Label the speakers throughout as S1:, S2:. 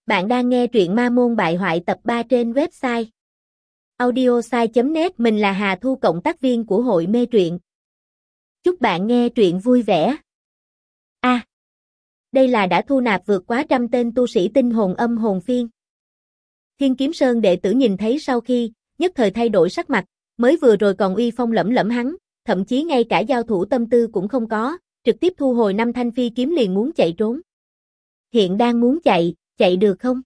S1: Bạn đang nghe truyện Ma Môn Bại Hoại tập 3 trên website audiosai.net. Mình là Hà Thu, cộng tác viên của hội mê truyện. Chúc bạn nghe truyện vui vẻ. Đây là đã thu nạp vượt quá 100 tên tu sĩ tinh hồn âm hồn phiên. Thiên Kiếm Sơn đệ tử nhìn thấy sau khi, nhất thời thay đổi sắc mặt, mới vừa rồi còn uy phong lẫm lẫm hắn, thậm chí ngay cả giao thủ tâm tư cũng không có, trực tiếp thu hồi 5 thanh phi kiếm liền muốn chạy trốn. Hiện đang muốn chạy được không?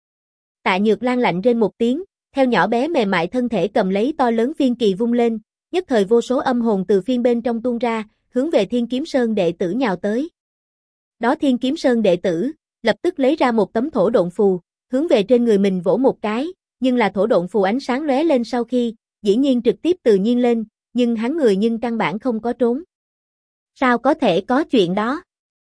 S1: Tạ Nhược Lan lạnh rên một tiếng, theo nhỏ bé mềm mại thân thể cầm lấy to lớn phiên kỳ vung lên, nhất thời vô số âm hồn từ phiên bên trong tuôn ra, hướng về Thiên Kiếm Sơn đệ tử nhào tới. Đó Thiên Kiếm Sơn đệ tử, lập tức lấy ra một tấm thổ độn phù, hướng về trên người mình vỗ một cái, nhưng là thổ độn phù ánh sáng lóe lên sau khi, dĩ nhiên trực tiếp tự nhiên lên, nhưng hắn người nhưng căn bản không có trốn. Sao có thể có chuyện đó?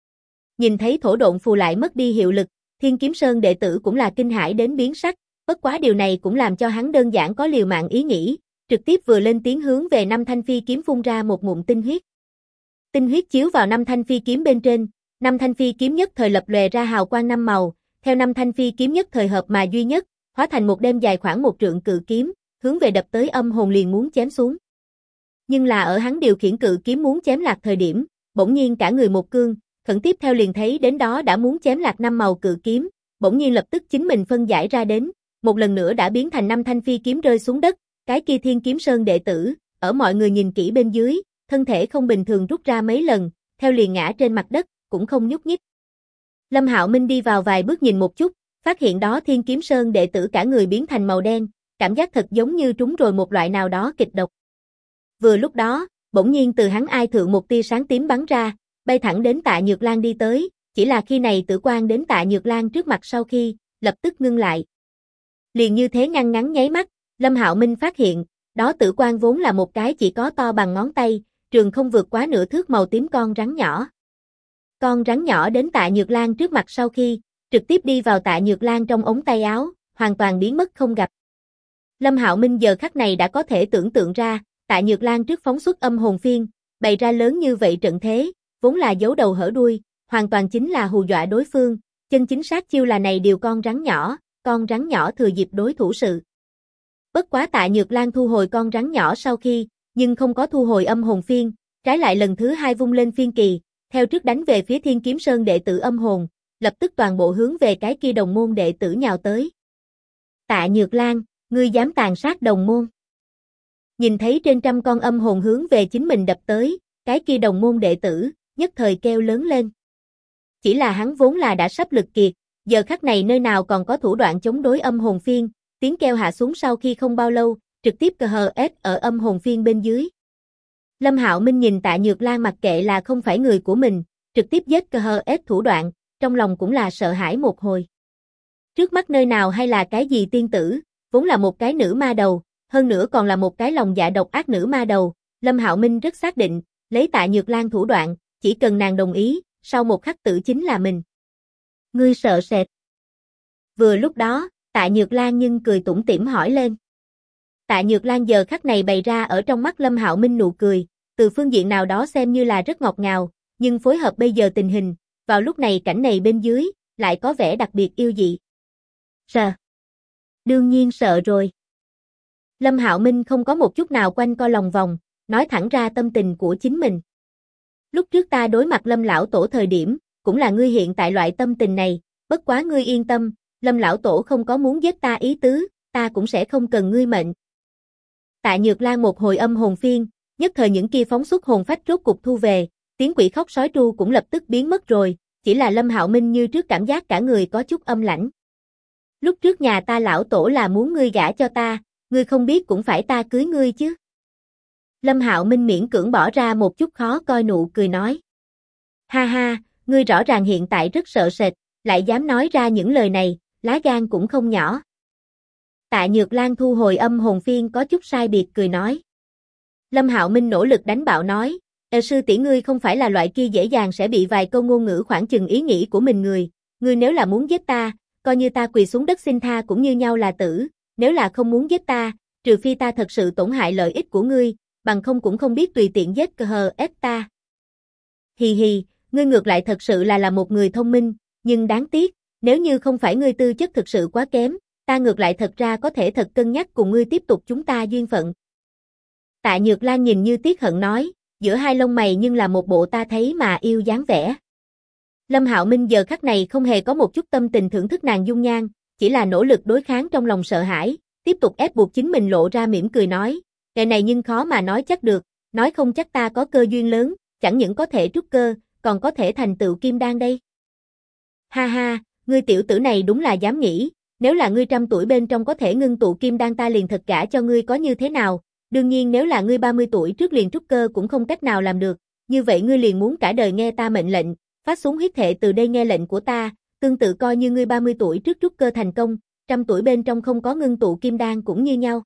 S1: Nhìn thấy thổ độn phù lại mất đi hiệu lực, Thiên Kiếm Sơn đệ tử cũng là kinh hãi đến biến sắc, bất quá điều này cũng làm cho hắn đơn giản có liều mạng ý nghĩ, trực tiếp vừa lên tiếng hướng về 5 thanh phi kiếm phun ra một ngụm tinh huyết. Tinh huyết chiếu vào 5 thanh phi kiếm bên trên, 5 thanh phi kiếm nhất thời lập lòe ra hào quang 5 màu, theo 5 thanh phi kiếm nhất thời hợp mà duy nhất, hóa thành một đêm dài khoảng 1 trượng cự kiếm, hướng về đập tới âm hồn liền muốn chém xuống. Nhưng là ở hắn điều khiển cự kiếm muốn chém lạc thời điểm, bỗng nhiên cả người một cương, khẩn tiếp theo liền thấy đến đó đã muốn chém lạc 5 màu cự kiếm, bỗng nhiên lập tức chính mình phân giải ra đến, một lần nữa đã biến thành 5 thanh phi kiếm rơi xuống đất, cái kia Thiên Kiếm Sơn đệ tử, ở mọi người nhìn kỹ bên dưới, thân thể không bình thường rút ra mấy lần, theo liền ngã trên mặt đất, cũng không nhúc nhích. Lâm Hạo Minh đi vào vài bước nhìn một chút, phát hiện đó Thiên Kiếm Sơn đệ tử cả người biến thành màu đen, cảm giác thật giống như trúng rồi một loại nào đó kịch độc. Vừa lúc đó, bỗng nhiên từ hắn ai thượng một tia sáng tím bắn ra, bay thẳng đến Tạ Nhược Lan đi tới, chỉ là khi này tử quang đến Tạ Nhược Lan trước mặt sau khi, lập tức ngưng lại. Liền như thế ngăn ngắn nháy mắt, Lâm Hạo Minh phát hiện, đó tử quang vốn là một cái chỉ có to bằng ngón tay, trường không vượt quá nửa thước màu tím con rắn nhỏ. Con rắn nhỏ đến Tạ Nhược Lan trước mặt sau khi, trực tiếp đi vào Tạ Nhược Lan trong ống tay áo, hoàn toàn biến mất không gặp. Lâm Hạo Minh giờ khắc này đã có thể tưởng tượng ra, Tạ Nhược Lan trước phóng xuất âm hồn phiên, bày ra lớn như vậy trận thế, vốn là giấu đầu hở đuôi, hoàn toàn chính là hù dọa đối phương, chân chính sát chiêu là này điều con rắn nhỏ thừa dịp đối thủ sự. Bất quá Tạ Nhược Lan thu hồi con rắn nhỏ sau khi, nhưng không có thu hồi âm hồn phiên, trái lại lần thứ 2 vung lên phiên kỳ, theo trước đánh về phía Thiên Kiếm Sơn đệ tử âm hồn, lập tức toàn bộ hướng về cái kia đồng môn đệ tử nhào tới. Tạ Nhược Lan, ngươi dám tàn sát đồng môn. Nhìn thấy trên trăm con âm hồn hướng về chính mình đập tới, cái kia đồng môn đệ tử, nhất thời kêu lớn lên. Chỉ là hắn vốn là đã sắp lực kiệt, giờ khắc này nơi nào còn có thủ đoạn chống đối âm hồn phiên, tiếng kêu hạ xuống sau khi không bao lâu, trực tiếp KHS ở âm hồn phiên bên dưới. Lâm Hạo Minh nhìn Tạ Nhược Lan mặc kệ là không phải người của mình, trực tiếp giết KHS thủ đoạn, trong lòng cũng là sợ hãi một hồi. Trước mắt nơi nào hay là cái gì tiên tử, vốn là một cái nữ ma đầu, hơn nữa còn là một cái lòng dạ độc ác nữ ma đầu, Lâm Hạo Minh rất xác định, lấy Tạ Nhược Lan thủ đoạn, chỉ cần nàng đồng ý, sau một khắc tử chính là mình. Ngươi sợ sệt. Vừa lúc đó, Tạ Nhược Lan nhưng cười tủm tỉm hỏi lên. Tạ Nhược Lan giờ khắc này bày ra ở trong mắt Lâm Hạo Minh nụ cười, từ phương diện nào đó xem như là rất ngọt ngào, nhưng phối hợp bây giờ tình hình, vào lúc này cảnh này bên dưới, lại có vẻ đặc biệt yêu dị. Sợ. Đương nhiên sợ rồi. Lâm Hạo Minh không có một chút nào quanh co lòng vòng, nói thẳng ra tâm tình của chính mình. Lúc trước ta đối mặt Lâm lão tổ thời điểm, cũng là ngươi hiện tại loại tâm tình này, bất quá ngươi yên tâm, Lâm lão tổ không có muốn giết ta ý tứ, ta cũng sẽ không cần ngươi mệnh. Tạ Nhược Lan một hồi âm hồn phiên, nhất thời những kia phóng xuất hồn phách rốt cục thu về, tiếng quỷ khóc sói tru cũng lập tức biến mất rồi, chỉ là Lâm Hạo Minh như trước cảm giác cả người có chút âm lãnh. Lúc trước nhà ta lão tổ là muốn ngươi gả cho ta, ngươi không biết cũng phải ta cưới ngươi chứ. Lâm Hạo Minh miễn cưỡng bỏ ra một chút khó coi nụ cười nói. Ha ha, ngươi rõ ràng hiện tại rất sợ sệt, lại dám nói ra những lời này, lá gan cũng không nhỏ. Tạ Nhược Lan thu hồi âm hồn phiên có chút sai biệt cười nói. Lâm Hạo Minh nỗ lực đánh bạo nói, sư tỷ ngươi không phải là loại kia dễ dàng sẽ bị vài câu ngôn ngữ khoảng chừng ý nghĩ của mình người, ngươi nếu là muốn giết ta, coi như ta quỳ xuống đất xin tha cũng như nhau là tử, nếu là không muốn giết ta, trừ phi ta thật sự tổn hại lợi ích của ngươi, bằng không cũng không biết tùy tiện giết KHS ta. Hì hì, ngươi ngược lại thật sự là một người thông minh, nhưng đáng tiếc, Nếu như không phải ngươi tư chất thực sự quá kém, ta ngược lại thật ra có thể thật cân nhắc cùng ngươi tiếp tục chúng ta duyên phận. Tạ Nhược Lan nhìn như tiếc hận nói, giữa hai lông mày nhưng là một bộ ta thấy mà yêu dáng vẻ. Lâm Hạo Minh giờ khắc này không hề có một chút tâm tình thưởng thức nàng dung nhan, chỉ là nỗ lực đối kháng trong lòng sợ hãi, tiếp tục ép buộc chính mình lộ ra mỉm cười nói, cái này nhưng khó mà nói chắc được, nói không chắc ta có cơ duyên lớn, chẳng những có thể trúc cơ, còn có thể thành tựu kim đan đây. Ha ha, ngươi tiểu tử này đúng là dám nghĩ, nếu là ngươi 100 tuổi bên trong có thể ngưng tụ kim đan ta liền thật gả cho ngươi có như thế nào, đương nhiên nếu là ngươi 30 tuổi trước liền trúc cơ cũng không cách nào làm được, như vậy ngươi liền muốn cả đời nghe ta mệnh lệnh, phát xuống huyết thệ từ đây nghe lệnh của ta, tương tự coi như ngươi 30 tuổi trước trúc cơ thành công, 100 tuổi bên trong không có ngưng tụ kim đan cũng như nhau.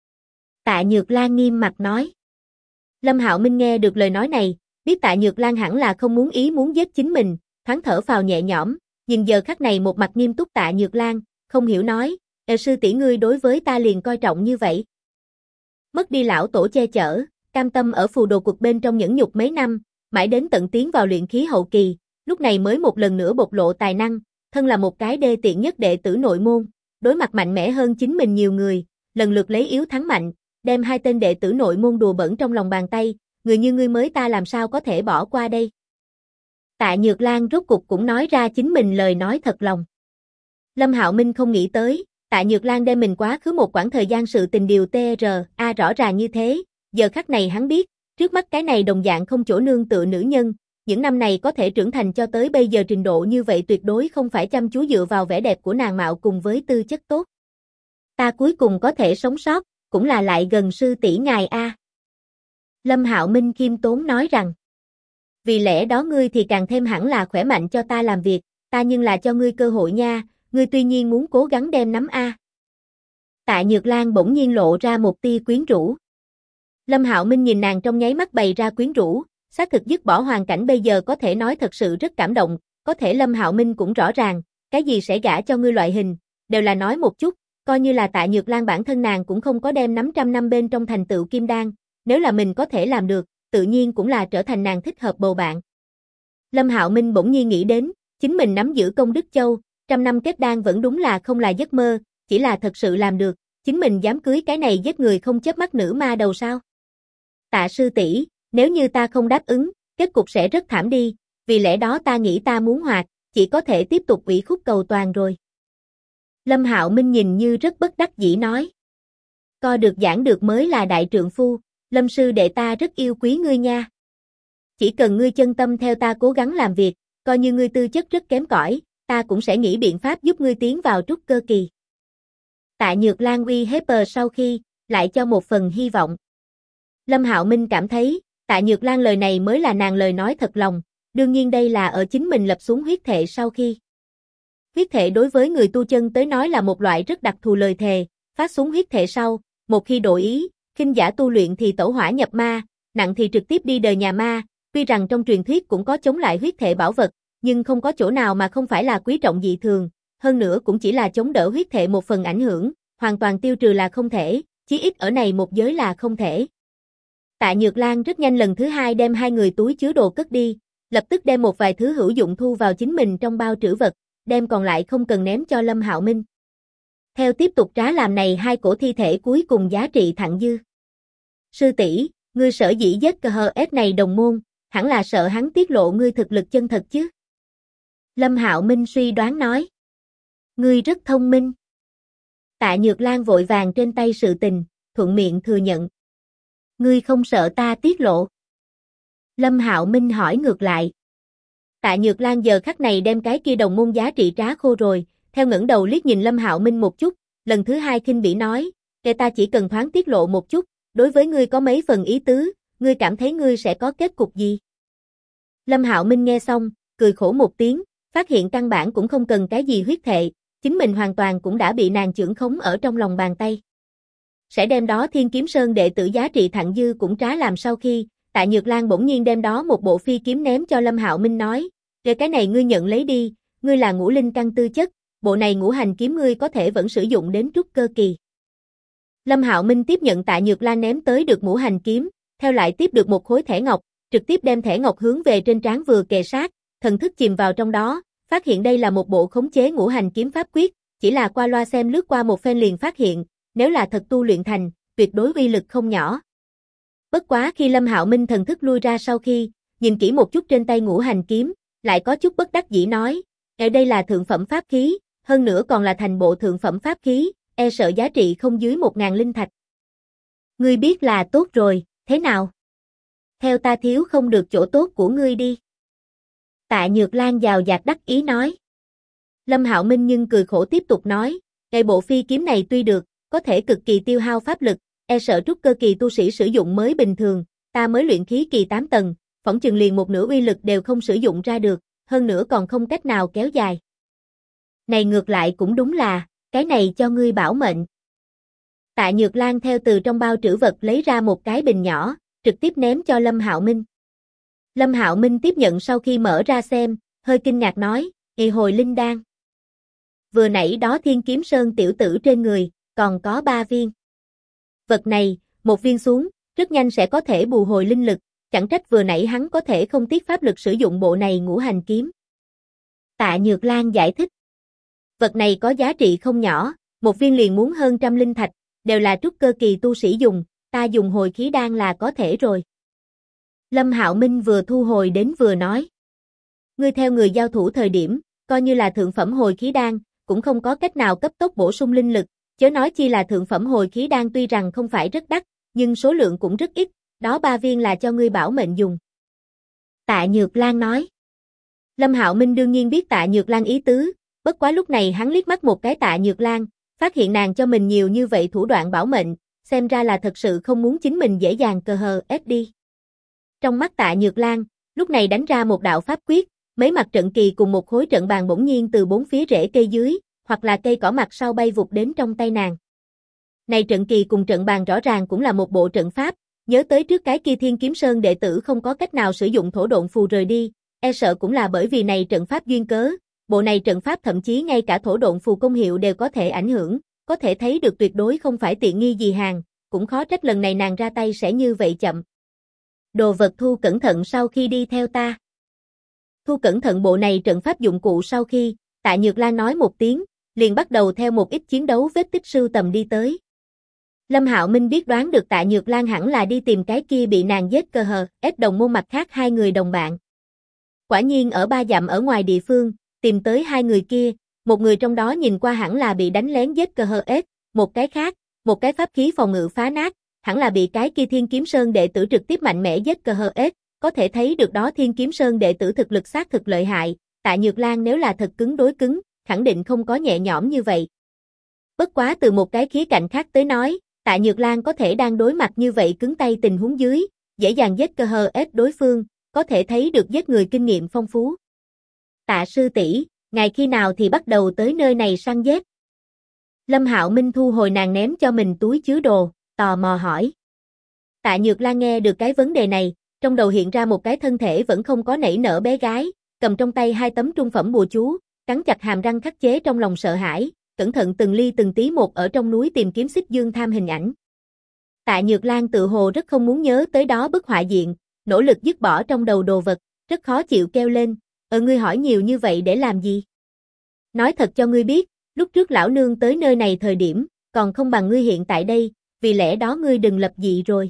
S1: Tạ Nhược Lan nghiêm mặt nói. Lâm Hạo Minh nghe được lời nói này, biết Tạ Nhược Lan hẳn là không muốn giết chính mình, thoáng thở phào nhẹ nhõm, nhìn giờ khắc này một mặt nghiêm túc Tạ Nhược Lan, không hiểu nói, sư tỷ ngươi đối với ta liền coi trọng như vậy. Mất đi lão tổ che chở, cam tâm ở phù đồ cuộc bên trong nhẫn nhục mấy năm, mãi đến tận tiến vào luyện khí hậu kỳ, lúc này mới một lần nữa bộc lộ tài năng, thân là một cái đê tiện nhất đệ tử nội môn, đối mặt mạnh mẽ hơn chính mình nhiều người, lần lượt lấy yếu thắng mạnh, đem hai tên đệ tử nội môn đùa bỡn trong lòng bàn tay, người như ngươi mới ta làm sao có thể bỏ qua đây. Tạ Nhược Lan rốt cục cũng nói ra chính mình lời nói thật lòng. Lâm Hạo Minh không nghĩ tới, Tạ Nhược Lan đem mình quá khứ một quãng thời gian sự tình điều TRA rõ ràng như thế, giờ khắc này hắn biết, trước mắt cái này đồng dạng không chỗ nương tựa nữ nhân, những năm này có thể trưởng thành cho tới bây giờ trình độ như vậy tuyệt đối không phải chăm chú dựa vào vẻ đẹp của nàng mạo cùng với tư chất tốt. Ta cuối cùng có thể sống sót, cũng là lại gần sư tỷ ngài a. Lâm Hạo Minh khiêm tốn nói rằng, vì lẽ đó ngươi thì càng thêm hẳn là khỏe mạnh cho ta làm việc, ta nhưng là cho ngươi cơ hội nha, ngươi tuy nhiên muốn cố gắng đem nắm a. Tạ Nhược Lan bỗng nhiên lộ ra một tia quyến rũ. Lâm Hạo Minh nhìn nàng trong nháy mắt bày ra quyến rũ, xác thực dứt bỏ hoàn cảnh bây giờ có thể nói thật sự rất cảm động, có thể Lâm Hạo Minh cũng rõ ràng, cái gì sẽ gả cho ngươi loại hình, đều là nói một chút, coi như là Tạ Nhược Lan bản thân nàng cũng không có đem nắm 100 năm bên trong thành tựu kim đan, nếu là mình có thể làm được, tự nhiên cũng là trở thành nàng thích hợp bầu bạn. Lâm Hạo Minh bỗng nhiên nghĩ đến, chính mình nắm giữ công đức châu, 100 năm kết đan vẫn đúng là không là giấc mơ, chỉ là thật sự làm được, chính mình dám cưới cái này giết người không chớp mắt nữ ma đầu sao? Tạ sư tỷ, nếu như ta không đáp ứng, kết cục sẽ rất thảm đi, vì lẽ đó ta nghĩ ta muốn hoạt, chỉ có thể tiếp tục ủy khúc cầu toàn rồi. Lâm Hạo Minh nhìn như rất bất đắc dĩ nói. Co được giảng được mới là đại trượng phu, Lâm sư đệ ta rất yêu quý ngươi nha. Chỉ cần ngươi chân tâm theo ta cố gắng làm việc, coi như ngươi tư chất rất kém cỏi, ta cũng sẽ nghĩ biện pháp giúp ngươi tiến vào trúc cơ kỳ. Tạ Nhược Lan uy hiếp sau khi, lại cho một phần hy vọng. Lâm Hạo Minh cảm thấy, Tạ Nhược Lan lời này mới là nàng lời nói thật lòng, đương nhiên đây là ở chính mình lập xuống huyết thệ sau khi. Huyết thệ đối với người tu chân tới nói là một loại rất đặc thù lời thề, phát xuống huyết thệ sau, một khi đổi ý, khinh giả tu luyện thì tẩu hỏa nhập ma, nặng thì trực tiếp đi đời nhà ma, tuy rằng trong truyền thuyết cũng có chống lại huyết thệ bảo vật, nhưng không có chỗ nào mà không phải là quý trọng dị thường, hơn nữa cũng chỉ là chống đỡ huyết thệ một phần ảnh hưởng, hoàn toàn tiêu trừ là không thể, chí ít ở này một giới là không thể. Tạ Nhược Lan rất nhanh lần thứ hai đem hai người túi chứa đồ cất đi, lập tức đem một vài thứ hữu dụng thu vào chính mình trong bao trữ vật, đem còn lại không cần ném cho Lâm Hạo Minh. Theo tiếp tục trá làm này hai cổ thi thể cuối cùng giá trị thặng dư. Sư tỷ, ngươi sở dĩ giết KHS này đồng môn, hẳn là sợ hắn tiết lộ ngươi thực lực chân thật chứ? Lâm Hạo Minh suy đoán nói. Ngươi rất thông minh. Tạ Nhược Lan vội vàng trên tay sự tình, thuận miệng thừa nhận. Ngươi không sợ ta tiết lộ? Lâm Hạo Minh hỏi ngược lại. Tạ Nhược Lan giờ khắc này đem cái kia đồng môn giá trị trá khô rồi, theo ngẩng đầu liếc nhìn Lâm Hạo Minh một chút, lần thứ hai khinh bỉ nói, kẻ ta chỉ cần thoáng tiết lộ một chút, đối với ngươi có mấy phần ý tứ, ngươi cảm thấy ngươi sẽ có kết cục gì? Lâm Hạo Minh nghe xong, cười khổ một tiếng, phát hiện căn bản cũng không cần cái gì huyết thệ, chính mình hoàn toàn cũng đã bị nàng chưởng khống ở trong lòng bàn tay. Sẽ đem đó Thiên Kiếm Sơn đệ tử giá trị thặng dư cũng trá làm sau khi, Tạ Nhược Lan bỗng nhiên đem đó một bộ phi kiếm ném cho Lâm Hạo Minh nói, cái này ngươi nhận lấy đi, ngươi là ngũ linh căn tư chất, bộ này ngũ hành kiếm ngươi có thể vẫn sử dụng đến trúc cơ kỳ. Lâm Hạo Minh tiếp nhận Tạ Nhược Lan ném tới được ngũ hành kiếm, theo lại tiếp được một khối thẻ ngọc, trực tiếp đem thẻ ngọc hướng về trên trán vừa kề sát, thần thức chìm vào trong đó, Phát hiện đây là một bộ khống chế ngũ hành kiếm pháp quyết, chỉ là qua loa xem lướt qua một phen liền phát hiện, nếu là thật tu luyện thành, tuyệt đối uy lực không nhỏ. Bất quá khi Lâm Hạo Minh thần thức lui ra sau khi, nhìn kỹ một chút trên tay ngũ hành kiếm, lại có chút bất đắc dĩ nói, ở đây là thượng phẩm pháp khí, hơn nữa còn là thành bộ thượng phẩm pháp khí, e sợ giá trị không dưới 1000 linh thạch. Ngươi biết là tốt rồi, thế nào? Theo ta thiếu không được chỗ tốt của ngươi đi. Tạ Nhược Lan giàu dạt đắc ý nói. Lâm Hạo Minh nhưng cười khổ tiếp tục nói, cái bộ phi kiếm này tuy được, có thể cực kỳ tiêu hao pháp lực, e sợ trúc cơ kỳ tu sĩ sử dụng mới bình thường, ta mới luyện khí kỳ 8 tầng, phỏng chừng liền một nửa uy lực đều không sử dụng ra được, hơn nữa còn không cách nào kéo dài. Này ngược lại cũng đúng là, cái này cho ngươi bảo mệnh. Tạ Nhược Lan theo từ trong bao trữ vật lấy ra một cái bình nhỏ, trực tiếp ném cho Lâm Hạo Minh. Lâm Hạo Minh tiếp nhận sau khi mở ra xem, hơi kinh ngạc nói, hồi linh đan. Vừa nãy đó Thiên Kiếm Sơn tiểu tử trên người, còn có 3 viên. Vật này, một viên xuống, rất nhanh sẽ có thể bù hồi linh lực, chẳng trách vừa nãy hắn có thể không tiếc pháp lực sử dụng bộ này ngũ hành kiếm. Tạ Nhược Lan giải thích. Vật này có giá trị không nhỏ, một viên liền muốn hơn 100 linh thạch, đều là trúc cơ kỳ tu sĩ dùng, ta dùng hồi khí đan là có thể rồi. Lâm Hạo Minh vừa thu hồi đến vừa nói. Ngươi theo người giao thủ thời điểm, coi như là thượng phẩm hồi khí đan, cũng không có cách nào cấp tốc bổ sung linh lực, chớ nói chi là thượng phẩm hồi khí đan tuy rằng không phải rất đắt, nhưng số lượng cũng rất ít, đó 3 viên là cho ngươi bảo mệnh dùng. Tạ Nhược Lan nói. Lâm Hạo Minh đương nhiên biết Tạ Nhược Lan ý tứ, bất quá lúc này hắn liếc mắt một cái Tạ Nhược Lan, phát hiện nàng cho mình nhiều như vậy thủ đoạn bảo mệnh, xem ra là thật sự không muốn chính mình dễ dàng cờ hờ ép đi. Trong mắt Tạ Nhược Lan, lúc này đánh ra một đạo pháp quyết, mấy mặt trận kỳ cùng một khối trận bàn bỗng nhiên từ bốn phía rễ cây dưới, hoặc là cây cỏ mặt sau bay vụt đến trong tay nàng. Này trận kỳ cùng trận bàn rõ ràng cũng là một bộ trận pháp, nhớ tới trước cái kia Thiên Kiếm Sơn đệ tử không có cách nào sử dụng thổ độn phù rời đi, e sợ cũng là bởi vì này trận pháp duyên cớ, bộ này trận pháp thậm chí ngay cả thổ độn phù công hiệu đều có thể ảnh hưởng, có thể thấy được tuyệt đối không phải tiện nghi gì hàng, cũng khó trách lần này nàng ra tay sẽ như vậy chậm. Đồ vật thu cẩn thận sau khi đi theo ta. Thu cẩn thận bộ này trận pháp dụng cụ sau khi, Tạ Nhược Lan nói một tiếng, liền bắt đầu theo một ít chiến đấu vết tích sưu tầm đi tới. Lâm Hạo Minh biết đoán được Tạ Nhược Lan hẳn là đi tìm cái kia bị nàng giết cơ hờ, ép đồng môn mặt khác 2 người đồng bạn. Quả nhiên ở 3 dặm ở ngoài địa phương, tìm tới 2 người kia, một người trong đó nhìn qua hẳn là bị đánh lén giết cơ hờ ép, một cái khác, một cái pháp khí phòng ngự phá nát, hẳn là bị cái kia Thiên Kiếm Sơn đệ tử trực tiếp mạnh mẽ giết cơ hờ ép, có thể thấy được đó Thiên Kiếm Sơn đệ tử thực lực xác thực lợi hại, Tạ Nhược Lan nếu là thật cứng đối cứng, khẳng định không có nhẹ nhõm như vậy. Bất quá từ một cái khía cạnh khác tới nói, Tạ Nhược Lan có thể đang đối mặt như vậy cứng tay tình huống dưới, dễ dàng giết cơ hờ ép đối phương, có thể thấy được giết người kinh nghiệm phong phú. Tạ sư tỷ, ngày khi nào thì bắt đầu tới nơi này săn giết? Lâm Hạo Minh thu hồi nàng ném cho mình túi chứa đồ, tò mò hỏi. Tạ Nhược Lan nghe được cái vấn đề này, trong đầu hiện ra một cái thân thể vẫn không có nảy nở bé gái, cầm trong tay 2 tấm trung phẩm bùa chú, cắn chặt hàm răng khắc chế trong lòng sợ hãi, cẩn thận từng ly từng tí một ở trong núi tìm kiếm Xích Dương Tham hình ảnh. Tạ Nhược Lan tự hồ rất không muốn nhớ tới đó bức họa diện, nỗ lực dứt bỏ trong đầu đồ vật, rất khó chịu kêu lên, ngươi hỏi nhiều như vậy để làm gì? Nói thật cho ngươi biết, lúc trước lão nương tới nơi này thời điểm, còn không bằng ngươi hiện tại đây, vì lẽ đó ngươi đừng lập dị rồi.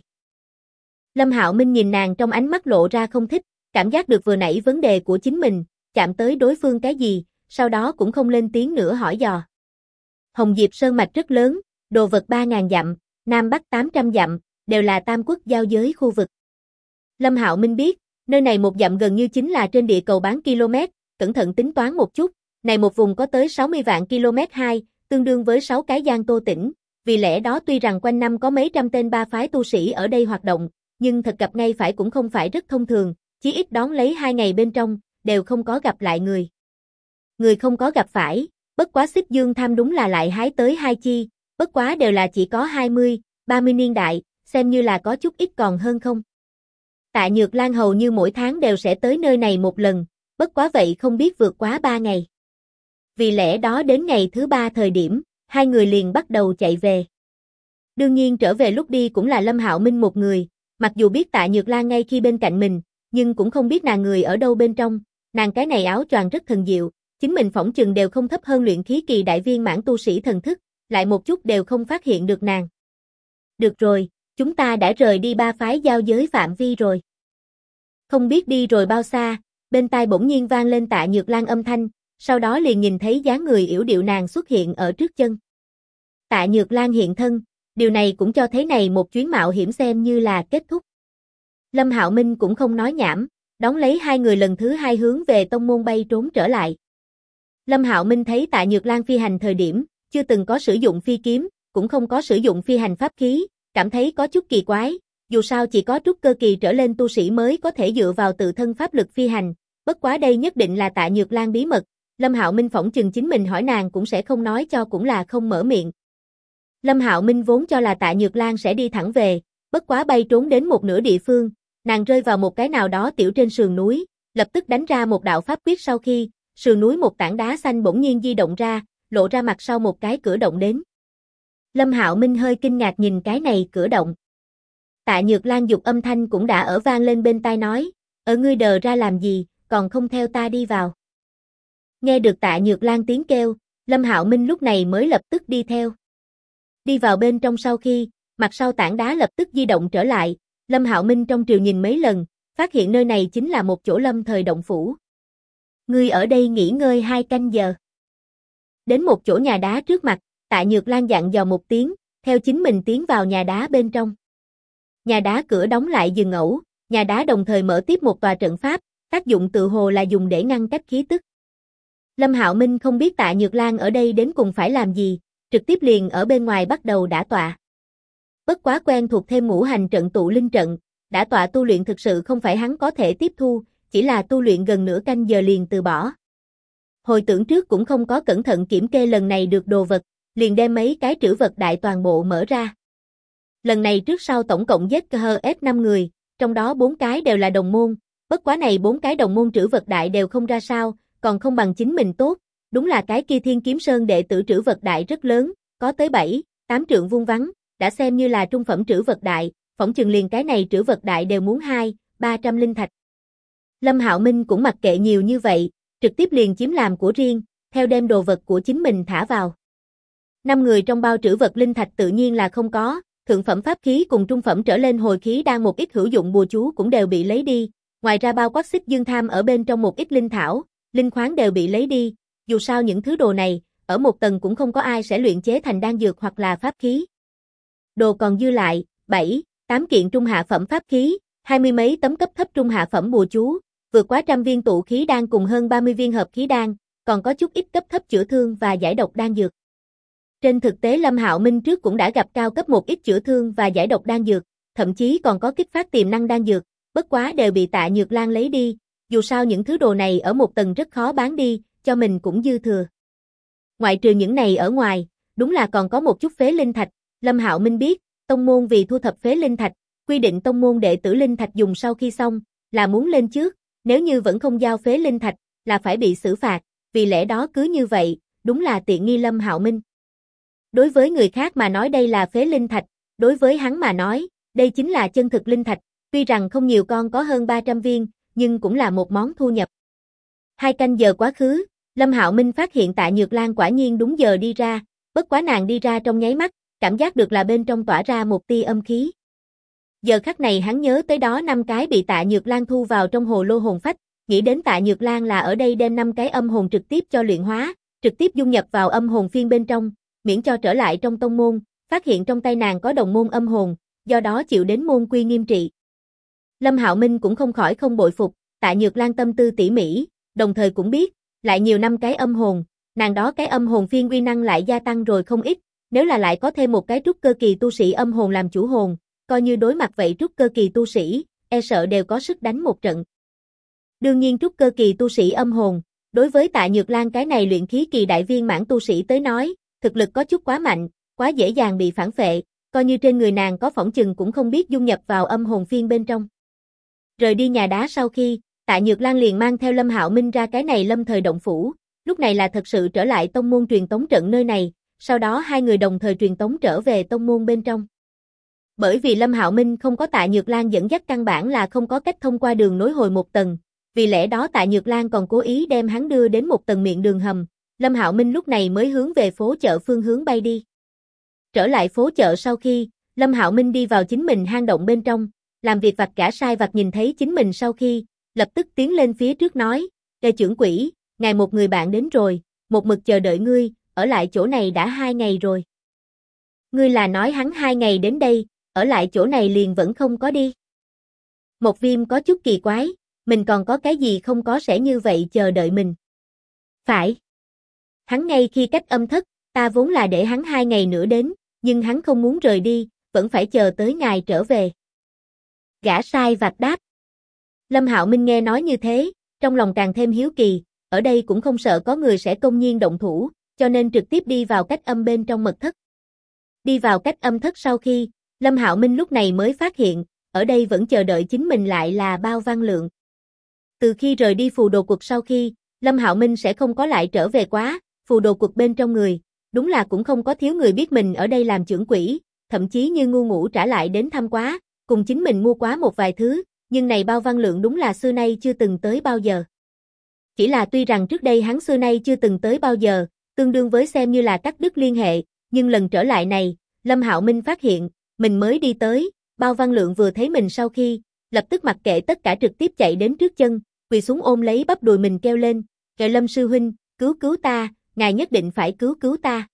S1: Lâm Hạo Minh nhìn nàng trong ánh mắt lộ ra không thích, cảm giác được vừa nãy vấn đề của chính mình, chạm tới đối phương cái gì, sau đó cũng không lên tiếng nữa hỏi dò. Hồng Diệp Sơn mạch rất lớn, đồ vật 3000 dặm, Nam Bắc 800 dặm, đều là tam quốc giao giới khu vực. Lâm Hạo Minh biết, nơi này một dặm gần như chính là trên địa cầu bán km, cẩn thận tính toán một chút, này một vùng có tới 60 vạn km2, tương đương với 6 cái Giang Tô tỉnh, vì lẽ đó tuy rằng quanh năm có mấy trăm tên ba phái tu sĩ ở đây hoạt động, nhưng thật gặp ngay phải cũng không phải rất thông thường, chí ít đón lấy 2 ngày bên trong, đều không có gặp lại người. Người không có gặp phải, bất quá Xích Dương Tham đúng là lại hái tới 2 chi, bất quá đều là chỉ có 20, 30 niên đại, xem như là có chút ít còn hơn không. Tạ Nhược Lan hầu như mỗi tháng đều sẽ tới nơi này một lần, bất quá vậy không biết vượt quá 3 ngày. Vì lẽ đó đến ngày thứ 3 thời điểm, 2 người liền bắt đầu chạy về. Đương nhiên trở về lúc đi cũng là Lâm Hạo Minh một người, mặc dù biết Tạ Nhược Lan ngay khi bên cạnh mình, nhưng cũng không biết nàng người ở đâu bên trong, nàng cái này áo choàng rất thần diệu, chính mình phỏng chừng đều không thấp hơn luyện khí kỳ đại viên mãn tu sĩ thần thức, lại một chút đều không phát hiện được nàng. Được rồi, chúng ta đã rời đi ba phái giao giới phạm vi rồi. Không biết đi rồi bao xa, bên tai bỗng nhiên vang lên Tạ Nhược Lan âm thanh, sau đó liền nhìn thấy dáng người yểu điệu nàng xuất hiện ở trước chân. Tạ Nhược Lan hiện thân, điều này cũng cho thấy này một chuyến mạo hiểm xem như là kết thúc. Lâm Hạo Minh cũng không nói nhảm, đón lấy hai người lần thứ hai hướng về tông môn bay trốn trở lại. Lâm Hạo Minh thấy Tạ Nhược Lan phi hành thời điểm, chưa từng có sử dụng phi kiếm, cũng không có sử dụng phi hành pháp khí, cảm thấy có chút kỳ quái, dù sao chỉ có trúc cơ kỳ trở lên tu sĩ mới có thể dựa vào tự thân pháp lực phi hành, bất quá đây nhất định là Tạ Nhược Lan bí mật, Lâm Hạo Minh phỏng chừng chính mình hỏi nàng cũng sẽ không nói cho cũng là không mở miệng. Lâm Hạo Minh vốn cho là Tạ Nhược Lan sẽ đi thẳng về, bất quá bay trốn đến một nửa địa phương, nàng rơi vào một cái nào đó tiểu trên sườn núi, lập tức đánh ra một đạo pháp quyết sau khi, sườn núi một tảng đá xanh bỗng nhiên di động ra, lộ ra mặt sau một cái cửa động đến. Lâm Hạo Minh hơi kinh ngạc nhìn cái này cửa động. Tạ Nhược Lan dục âm thanh cũng đã ở vang lên bên tai nói, ở ngươi đờ ra làm gì, còn không theo ta đi vào. Nghe được Tạ Nhược Lan tiếng kêu, Lâm Hạo Minh lúc này mới lập tức đi theo. Đi vào bên trong sau khi, mặt sau tảng đá lập tức di động trở lại, Lâm Hạo Minh trong triều nhìn mấy lần, phát hiện nơi này chính là một chỗ lâm thời động phủ. Ngươi ở đây nghỉ ngơi 2 canh giờ. Đến một chỗ nhà đá trước mặt, Tạ Nhược Lan dặn dò một tiếng, theo chính mình tiến vào nhà đá bên trong. Nhà đá cửa đóng lại dừng ẩu, nhà đá đồng thời mở tiếp một tòa trận pháp, tác dụng tự hồ là dùng để ngăn cách khí tức. Lâm Hạo Minh không biết Tạ Nhược Lan ở đây đến cùng phải làm gì, trực tiếp liền ở bên ngoài bắt đầu đả tọa. Bất quá quen thuộc thêm ngũ hành trận tụ linh trận, đả tọa tu luyện thực sự không phải hắn có thể tiếp thu, chỉ là tu luyện gần nửa canh giờ liền từ bỏ. Hồi tưởng trước cũng không có cẩn thận kiểm kê lần này được đồ vật, liền đem mấy cái trữ vật đại toàn bộ mở ra. Lần này trước sau tổng cộng giết KHS 5 người, trong đó 4 cái đều là đồng môn, bất quá này 4 cái đồng môn trữ vật đại đều không ra sao, còn không bằng chính mình tốt, đúng là cái kia Thiên Kiếm Sơn đệ tử trữ vật đại rất lớn, có tới 7, 8 trượng vuông vắn, đã xem như là trung phẩm trữ vật đại, phỏng chừng liền cái này trữ vật đại đều muốn 200-300 linh thạch. Lâm Hạo Minh cũng mặc kệ nhiều như vậy, trực tiếp liền chiếm làm của riêng, theo đem đồ vật của chính mình thả vào. 5 người trong bao trữ vật linh thạch tự nhiên là không có, thượng phẩm pháp khí cùng trung phẩm trở lên hồi khí đang một ít hữu dụng bùa chú cũng đều bị lấy đi, ngoài ra bao quát xích dương tham ở bên trong một ít linh thảo, linh khoáng đều bị lấy đi, dù sao những thứ đồ này, ở một tầng cũng không có ai sẽ luyện chế thành đan dược hoặc là pháp khí. Đồ còn dư lại, 7-8 kiện trung hạ phẩm pháp khí, 20 mấy tấm cấp thấp trung hạ phẩm bùa chú, vượt quá 100 viên tụ khí đan cùng hơn 30 viên hợp khí đan, còn có chút ít cấp thấp chữa thương và giải độc đan dược. Trên thực tế Lâm Hạo Minh trước cũng đã gặp cao cấp một ít chữa thương và giải độc đan dược, thậm chí còn có kích phát tiềm năng đan dược, bất quá đều bị Tạ Nhược Lan lấy đi, dù sao những thứ đồ này ở một tầng rất khó bán đi, cho mình cũng dư thừa. Ngoại trừ những này ở ngoài, đúng là còn có một chút phế linh thạch, Lâm Hạo Minh biết, tông môn vì thu thập phế linh thạch, quy định tông môn đệ tử linh thạch dùng sau khi xong, là muốn lên trước, nếu như vẫn không giao phế linh thạch, là phải bị xử phạt, vì lẽ đó cứ như vậy, đúng là tiện nghi Lâm Hạo Minh. Đối với người khác mà nói đây là phế linh thạch, đối với hắn mà nói, đây chính là chân thực linh thạch, tuy rằng không nhiều con có hơn 300 viên, nhưng cũng là một món thu nhập. 2 canh giờ quá khứ, Lâm Hạo Minh phát hiện Tạ Nhược Lan quả nhiên đúng giờ đi ra, bất quá nàng đi ra trong nháy mắt, cảm giác được là bên trong tỏa ra một tia âm khí. Giờ khắc này hắn nhớ tới đó 5 cái bị Tạ Nhược Lan thu vào trong hồ lô hồn phách, nghĩ đến Tạ Nhược Lan là ở đây đem 5 cái âm hồn trực tiếp cho luyện hóa, trực tiếp dung nhập vào âm hồn phiên bên trong, miễn cho trở lại trong tông môn, phát hiện trong tay nàng có đồng môn âm hồn, do đó chịu đến môn quy nghiêm trị. Lâm Hạo Minh cũng không khỏi không bội phục, Tạ Nhược Lan tâm tư tỉ mỉ, đồng thời cũng biết, lại nhiều 5 cái âm hồn, nàng đó cái âm hồn phiên uy năng lại gia tăng rồi không ít, nếu là lại có thêm một cái trúc cơ kỳ tu sĩ âm hồn làm chủ hồn, coi như đối mặt vậy trúc cơ kỳ tu sĩ, e sợ đều có sức đánh một trận. Đương nhiên trúc cơ kỳ tu sĩ âm hồn, đối với Tạ Nhược Lan cái này luyện khí kỳ đại viên mãn tu sĩ tới nói, thực lực có chút quá mạnh, quá dễ dàng bị phản phệ, coi như trên người nàng có phỏng chừng cũng không biết dung nhập vào âm hồn phiên bên trong. Rời đi nhà đá sau khi, Tạ Nhược Lan liền mang theo Lâm Hạo Minh ra cái này lâm thời động phủ, lúc này là thật sự trở lại tông môn truyền tống trận nơi này, sau đó hai người đồng thời truyền tống trở về tông môn bên trong. Bởi vì Lâm Hạo Minh không có Tạ Nhược Lan dẫn dắt căn bản là không có cách thông qua đường nối hồi một tầng, vì lẽ đó Tạ Nhược Lan còn cố ý đem hắn đưa đến một tầng miệng đường hầm, Lâm Hạo Minh lúc này mới hướng về phố chợ phương hướng bay đi. Trở lại phố chợ sau khi, Lâm Hạo Minh đi vào chính mình hang động bên trong, làm việc vặt gã sai vặt nhìn thấy chính mình sau khi, lập tức tiến lên phía trước nói, Tề trưởng quỹ, ngài một người bạn đến rồi, một mực chờ đợi ngươi, ở lại chỗ này đã 2 ngày rồi. Ngươi là nói hắn 2 ngày đến đây, ở lại chỗ này liền vẫn không có đi. Một Viêm có chút kỳ quái, mình còn có cái gì không có sẽ như vậy chờ đợi mình. Phải. Hắn ngay khi cách âm thất, ta vốn là để hắn 2 ngày nữa đến, nhưng hắn không muốn rời đi, vẫn phải chờ tới ngài trở về. Gã sai vặt đáp. Lâm Hạo Minh nghe nói như thế, trong lòng càng thêm hiếu kỳ, ở đây cũng không sợ có người sẽ công nhiên động thủ, cho nên trực tiếp đi vào cách âm bên trong mật thất. Đi vào cách âm thất sau khi, Lâm Hạo Minh lúc này mới phát hiện, ở đây vẫn chờ đợi chính mình lại là Bao Văn Lượng. Từ khi rời đi phù đồ cuộc sau khi, Lâm Hạo Minh sẽ không có lại trở về quá, phù đồ cuộc bên trong người, đúng là cũng không có thiếu người biết mình ở đây làm trưởng quỹ, thậm chí như ngu ngủ trả lại đến thăm quá, cùng chính mình mua quá một vài thứ, nhưng này Bao Văn Lượng đúng là xưa nay chưa từng tới bao giờ. Chỉ là tuy rằng trước đây hắn xưa nay chưa từng tới bao giờ, tương đương với xem như là cắt đứt liên hệ, nhưng lần trở lại này, Lâm Hạo Minh phát hiện, mình mới đi tới, Bao Văn Lượng vừa thấy mình sau khi, lập tức mặc kệ tất cả trực tiếp chạy đến trước chân, quỳ xuống ôm lấy bắp đùi mình kêu lên, "Kệ Lâm sư huynh, cứu ta, ngài nhất định phải cứu ta."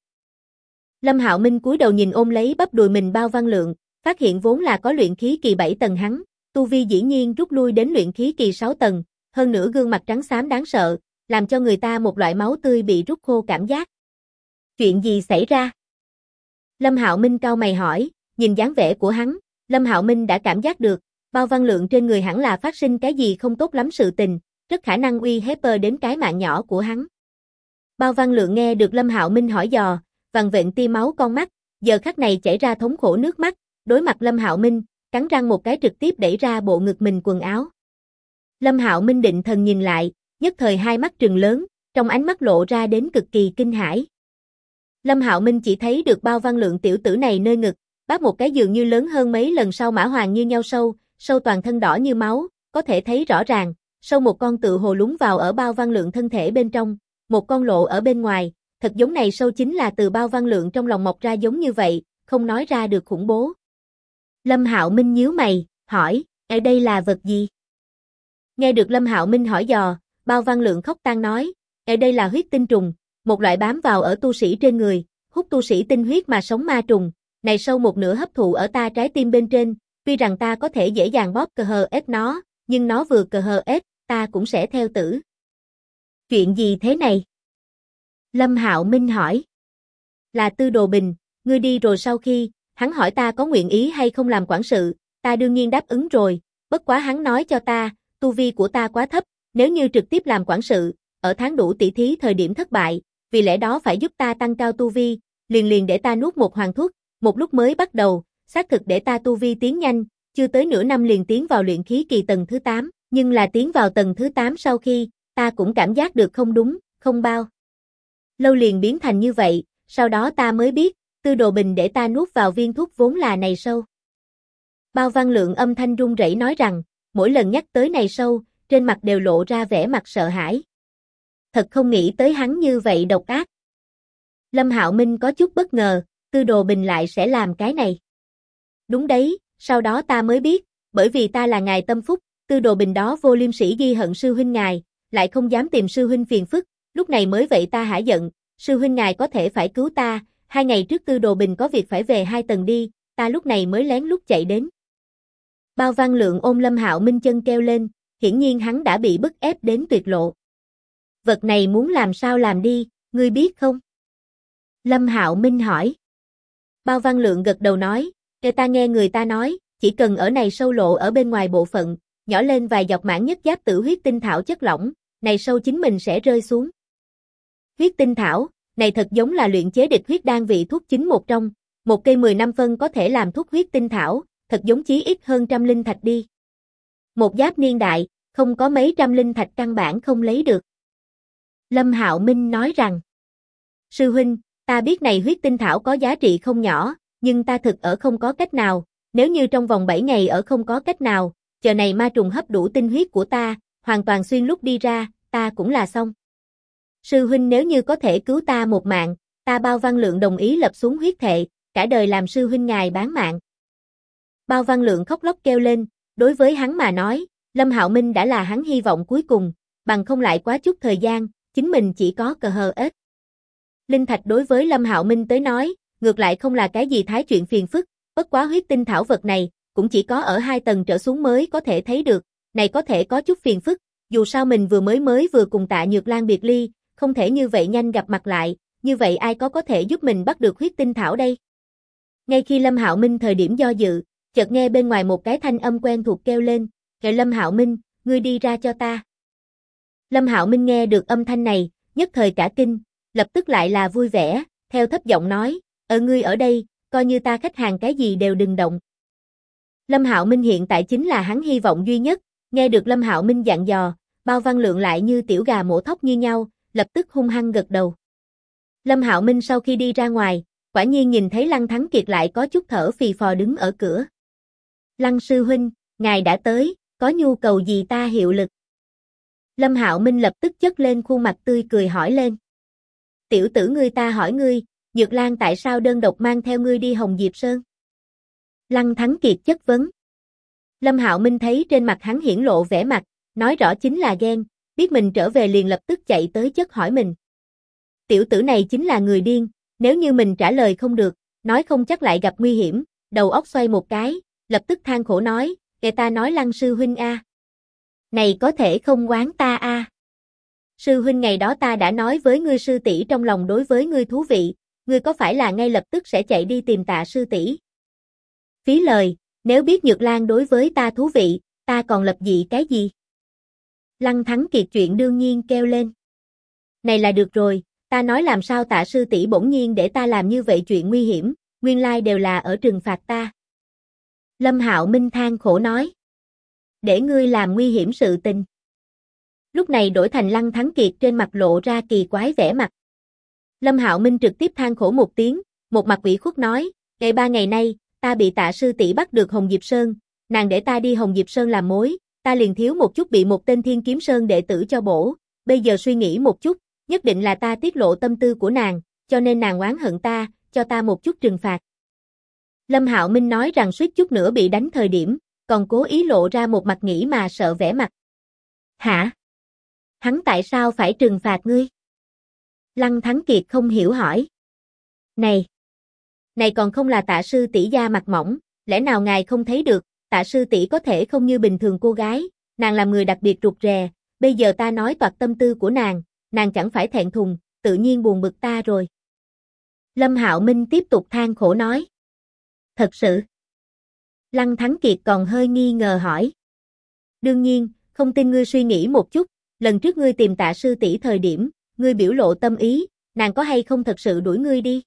S1: Lâm Hạo Minh cúi đầu nhìn ôm lấy bắp đùi mình Bao Văn Lượng, phát hiện vốn là có luyện khí kỳ 7 tầng hắn, tu vi dĩ nhiên rút lui đến luyện khí kỳ 6 tầng, hơn nữa gương mặt trắng xám đáng sợ, làm cho người ta một loại máu tươi bị rút khô cảm giác. Chuyện gì xảy ra? Lâm Hạo Minh cau mày hỏi, nhìn dáng vẻ của hắn, Lâm Hạo Minh đã cảm giác được, Bao Văn Lượng trên người hẳn là phát sinh cái gì không tốt lắm sự tình, rất khả năng uy hiếp đến cái mạng nhỏ của hắn. Bao Văn Lượng nghe được Lâm Hạo Minh hỏi dò, vằn vện tia máu con mắt, giờ khắc này chảy ra thống khổ nước mắt, đối mặt Lâm Hạo Minh, cắn răng một cái trực tiếp đẩy ra bộ ngực mình quần áo. Lâm Hạo Minh định thần nhìn lại, nhất thời hai mắt trừng lớn, trong ánh mắt lộ ra đến cực kỳ kinh hãi. Lâm Hạo Minh chỉ thấy được Bao Văn Lượng tiểu tử này nơi ngực, bắp một cái dường như lớn hơn mấy lần sau mã hoàng như nhau sâu toàn thân đỏ như máu, có thể thấy rõ ràng, sâu một con tự hồ lún vào ở Bao Văn Lượng thân thể bên trong, một con lộ ở bên ngoài, thật giống này sâu chính là từ Bao Văn Lượng trong lòng mọc ra giống như vậy, không nói ra được khủng bố. Lâm Hạo Minh nhíu mày, hỏi, ở đây là vật gì? Nghe được Lâm Hạo Minh hỏi dò, Bao Văn Lượng khóc tang nói, ở đây là huyết tinh trùng, một loại bám vào ở tu sĩ trên người, hút tu sĩ tinh huyết mà sống ma trùng, này sâu một nửa hấp thụ ở ta trái tim bên trên, tuy rằng ta có thể dễ dàng bóp cờ hờ ép nó, nhưng nó vừa cờ hờ ép, ta cũng sẽ theo tử. Chuyện gì thế này? Lâm Hạo Minh hỏi. Là Tư Đồ Bình, ngươi đi rồi sau khi, hắn hỏi ta có nguyện ý hay không làm quản sự, ta đương nhiên đáp ứng rồi, bất quá hắn nói cho ta, tu vi của ta quá thấp, nếu như trực tiếp làm quản sự, ở tháng đủ tỷ thí thời điểm thất bại, vì lẽ đó phải giúp ta tăng cao tu vi, liền để ta nuốt một hoàng thuốc, một lúc mới bắt đầu, xác thực để ta tu vi tiến nhanh, chưa tới nửa năm liền tiến vào luyện khí kỳ tầng thứ 8, nhưng là tiến vào tầng thứ 8 sau khi, ta cũng cảm giác được không đúng, không bao lâu liền biến thành như vậy, sau đó ta mới biết, Tư Đồ Bình để ta nuốt vào viên thuốc vốn là này sâu. Bao Văn Lượng âm thanh run rẩy nói rằng, mỗi lần nhắc tới này sâu, trên mặt đều lộ ra vẻ mặt sợ hãi. Thật không nghĩ tới hắn như vậy độc ác. Lâm Hạo Minh có chút bất ngờ, Tư Đồ Bình lại sẽ làm cái này. Đúng đấy, sau đó ta mới biết, bởi vì ta là ngài tâm phúc, Tư Đồ Bình đó vô liêm sỉ ghi hận sư huynh ngài, lại không dám tìm sư huynh phiền phức, lúc này mới vậy ta hả giận, sư huynh ngài có thể phải cứu ta, 2 ngày trước Tư Đồ Bình có việc phải về 2 tầng đi, ta lúc này mới lén lút chạy đến. Bao Văn Lượng ôm Lâm Hạo Minh chân kêu lên, hiển nhiên hắn đã bị bức ép đến tuyệt lộ. Vật này muốn làm sao làm đi, ngươi biết không? Lâm Hạo Minh hỏi. Bao Văn Lượng gật đầu nói, ta nghe người ta nói, chỉ cần ở này sâu lộ ở bên ngoài bộ phận, nhỏ lên vài giọt mãn nhất giáp tử huyết tinh thảo chất lỏng, này sâu chính mình sẽ rơi xuống. Huyết tinh thảo, này thật giống là luyện chế địch huyết đan vị thuốc chính một trong, một cây 10 năm phân có thể làm thuốc huyết tinh thảo, thật giống chí ít hơn 100 linh thạch đi. Một giáp niên đại, không có mấy trăm linh thạch căn bản không lấy được. Lâm Hạo Minh nói rằng, sư huynh, ta biết này huyết tinh thảo có giá trị không nhỏ, nhưng ta thực ở không có cách nào, nếu như trong vòng 7 ngày ở không có cách nào, chờ này ma trùng hấp đủ tinh huyết của ta, hoàn toàn xuyên lúc đi ra, ta cũng là xong. Sư huynh nếu như có thể cứu ta một mạng, ta Bao Văn Lượng đồng ý lập xuống huyết thệ, cả đời làm sư huynh ngài bán mạng. Bao Văn Lượng khóc lóc kêu lên, đối với hắn mà nói, Lâm Hạo Minh đã là hắn hy vọng cuối cùng, bằng không lại quá chút thời gian, chính mình chỉ có cờ hờ ết. Linh thạch đối với Lâm Hạo Minh tới nói, ngược lại không là cái gì thái chuyện phiền phức, bất quá huyết tinh thảo vật này, cũng chỉ có ở 2 tầng trở xuống mới có thể thấy được, này có thể có chút phiền phức, dù sao mình vừa cùng Tạ Nhược Lan biệt ly, không thể như vậy nhanh gặp mặt lại, như vậy ai có thể giúp mình bắt được huyết tinh thảo đây? Ngay khi Lâm Hạo Minh thời điểm do dự, chợt nghe bên ngoài một cái thanh âm quen thuộc kêu lên, "Kệ Lâm Hạo Minh, ngươi đi ra cho ta." Lâm Hạo Minh nghe được âm thanh này, nhất thời cả kinh, lập tức lại là vui vẻ, theo thấp giọng nói, ngươi ở đây, coi như ta khách hàng cái gì đều đừng động." Lâm Hạo Minh hiện tại chính là hắn hy vọng duy nhất, nghe được Lâm Hạo Minh dặn dò, Bao Văn Lượng lại như tiểu gà mổ thóc như nhau, lập tức hung hăng gật đầu. Lâm Hạo Minh sau khi đi ra ngoài, quả nhiên nhìn thấy Lăng Thắng Kiệt lại có chút thở phì phò đứng ở cửa. "Lăng sư huynh, ngài đã tới, có nhu cầu gì ta hiệu lực?" Lâm Hạo Minh lập tức chất lên khuôn mặt tươi cười hỏi lên. "Tiểu tử ngươi, ta hỏi ngươi, Nhược Lan tại sao đơn độc mang theo ngươi đi Hồng Diệp Sơn?" Lăng Thắng Kiệt chất vấn. Lâm Hạo Minh thấy trên mặt hắn hiển lộ vẻ mặt, nói rõ chính là ghen, biết mình trở về liền lập tức chạy tới chất hỏi mình. Tiểu tử này chính là người điên, nếu như mình trả lời không được, nói không chắc lại gặp nguy hiểm, đầu óc xoay một cái, lập tức than khổ nói, "Kệ ta nói Lăng sư huynh a. Này có thể không oán ta a. Sư huynh ngày đó ta đã nói với ngươi sư tỷ trong lòng đối với ngươi thú vị, ngươi có phải là ngay lập tức sẽ chạy đi tìm Tạ sư tỷ?" Phí lời, nếu biết Nhược Lan đối với ta thú vị, ta còn lập dị cái gì? Lăng Thắng Kiệt chuyện đương nhiên kêu lên. "Này là được rồi, ta nói làm sao Tạ sư tỷ bỗng nhiên để ta làm như vậy chuyện nguy hiểm, nguyên lai đều là ở trừng phạt ta." Lâm Hạo Minh than khổ nói. "Để ngươi làm nguy hiểm sự tình." Lúc này đổi thành Lăng Thắng Kiệt trên mặt lộ ra kỳ quái vẻ mặt. Lâm Hạo Minh trực tiếp than khổ một tiếng, một mặt ủy khuất nói, "Ngày 3 ngày nay, ta bị Tạ sư tỷ bắt được Hồng Diệp Sơn, nàng để ta đi Hồng Diệp Sơn làm mối, ta liền thiếu một chút bị một tên Thiên Kiếm Sơn đệ tử cho bổ, bây giờ suy nghĩ một chút, nhất định là ta tiết lộ tâm tư của nàng, cho nên nàng oán hận ta, cho ta một chút trừng phạt." Lâm Hạo Minh nói rằng suýt chút nữa bị đánh thời điểm, còn cố ý lộ ra một mặt nghĩ mà sợ vẻ mặt. "Hả? Hắn tại sao phải trừng phạt ngươi?" Lăng Thắng Kiệt không hiểu hỏi. Này còn không là Tạ sư tỷ da mặt mỏng, lẽ nào ngài không thấy được, Tạ sư tỷ có thể không như bình thường cô gái, nàng làm người đặc biệt rụt rè, bây giờ ta nói toạc tâm tư của nàng chẳng phải thẹn thùng, tự nhiên buồn bực ta rồi." Lâm Hạo Minh tiếp tục than khổ nói. "Thật sự?" Lăng Thắng Kiệt còn hơi nghi ngờ hỏi. "Đương nhiên, không tin ngươi suy nghĩ một chút, lần trước ngươi tìm Tạ sư tỷ thời điểm, ngươi biểu lộ tâm ý, nàng có hay không thật sự đuổi ngươi đi?"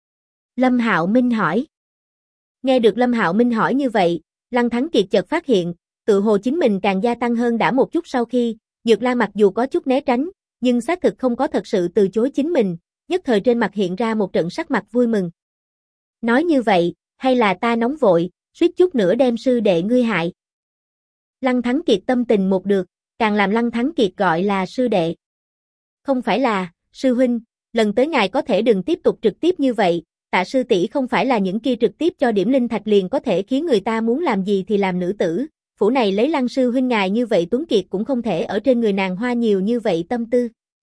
S1: Lâm Hạo Minh hỏi. Nghe được Lâm Hạo Minh hỏi như vậy, Lăng Thắng Kiệt chợt phát hiện, tự hồ chính mình càng gia tăng hơn đã một chút sau khi, Nhược Lan mặc dù có chút né tránh, nhưng xác thực không có thật sự từ chối chính mình, nhất thời trên mặt hiện ra một trận sắc mặt vui mừng. "Nói như vậy, hay là ta nóng vội, suýt chút nữa đem sư đệ ngươi hại?" Lăng Thắng Kiệt tâm tình một được, càng làm Lăng Thắng Kiệt gọi là sư đệ. "Không phải là, sư huynh, lần tới ngài có thể đừng tiếp tục trực tiếp như vậy, Tạ sư tỷ không phải là những kia trực tiếp cho điểm linh thạch liền có thể khiến người ta muốn làm gì thì làm nữ tử, phủ này lấy Lăng sư huynh ngài như vậy tuấn kiệt cũng không thể ở trên người nàng hoa nhiều như vậy tâm tư."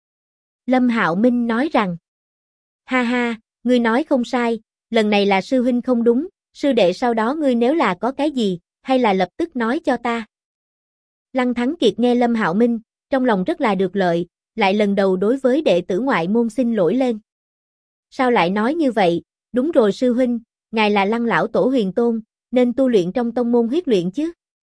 S1: Lâm Hạo Minh nói rằng, "Ha ha, ngươi nói không sai, lần này là sư huynh không đúng, sư đệ sau đó ngươi nếu là có cái gì, hay là lập tức nói cho ta." Lăng Thắng Kiệt nghe Lâm Hạo Minh, trong lòng rất là được lợi, lại lần đầu đối với đệ tử ngoại môn xin lỗi lên. "Sao lại nói như vậy, đúng rồi sư huynh, ngài là Lăng lão tổ huyền tôn, nên tu luyện trong tông môn huyết luyện chứ?"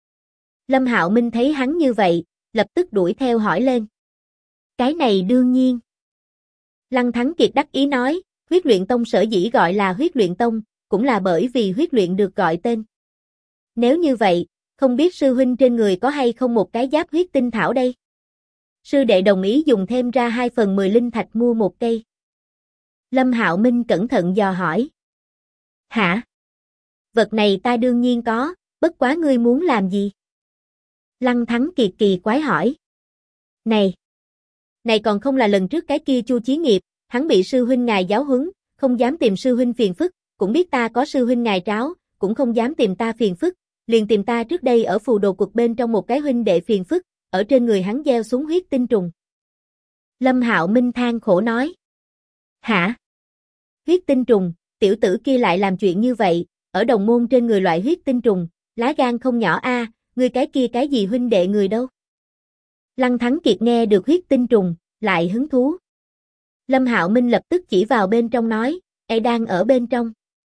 S1: Lâm Hạo Minh thấy hắn như vậy, lập tức đuổi theo hỏi lên. "Cái này đương nhiên." Lăng Thắng Kiệt đắc ý nói, huyết luyện tông sở dĩ gọi là huyết luyện tông, cũng là bởi vì huyết luyện được gọi tên. "Nếu như vậy, không biết sư huynh trên người có hay không một cái giáp huyết tinh thảo đây?" Sư đệ đồng ý dùng thêm ra 2/10 linh thạch mua một cây. Lâm Hạo Minh cẩn thận dò hỏi. "Hả? Vật này ta đương nhiên có, bất quá ngươi muốn làm gì?" Lăng Thắng Kiệt kỳ quái hỏi. Này còn không là lần trước cái kia Chu Chí Nghiệp, hắn bị sư huynh ngài giáo huấn, không dám tìm sư huynh phiền phức, cũng biết ta có sư huynh ngài tráo, cũng không dám tìm ta phiền phức, liền tìm ta trước đây ở phù đồ cuộc bên trong một cái huynh đệ phiền phức, ở trên người hắn gieo xuống huyết tinh trùng. Lâm Hạo Minh than khổ nói. Hả? Huyết tinh trùng, tiểu tử kia lại làm chuyện như vậy, ở đồng môn trên người loại huyết tinh trùng, lá gan không nhỏ a, ngươi cái kia cái gì huynh đệ người đâu? Lăng Thắng Kiệt nghe được huyết tinh trùng, lại hứng thú. Lâm Hạo Minh lập tức chỉ vào bên trong nói, đang ở bên trong.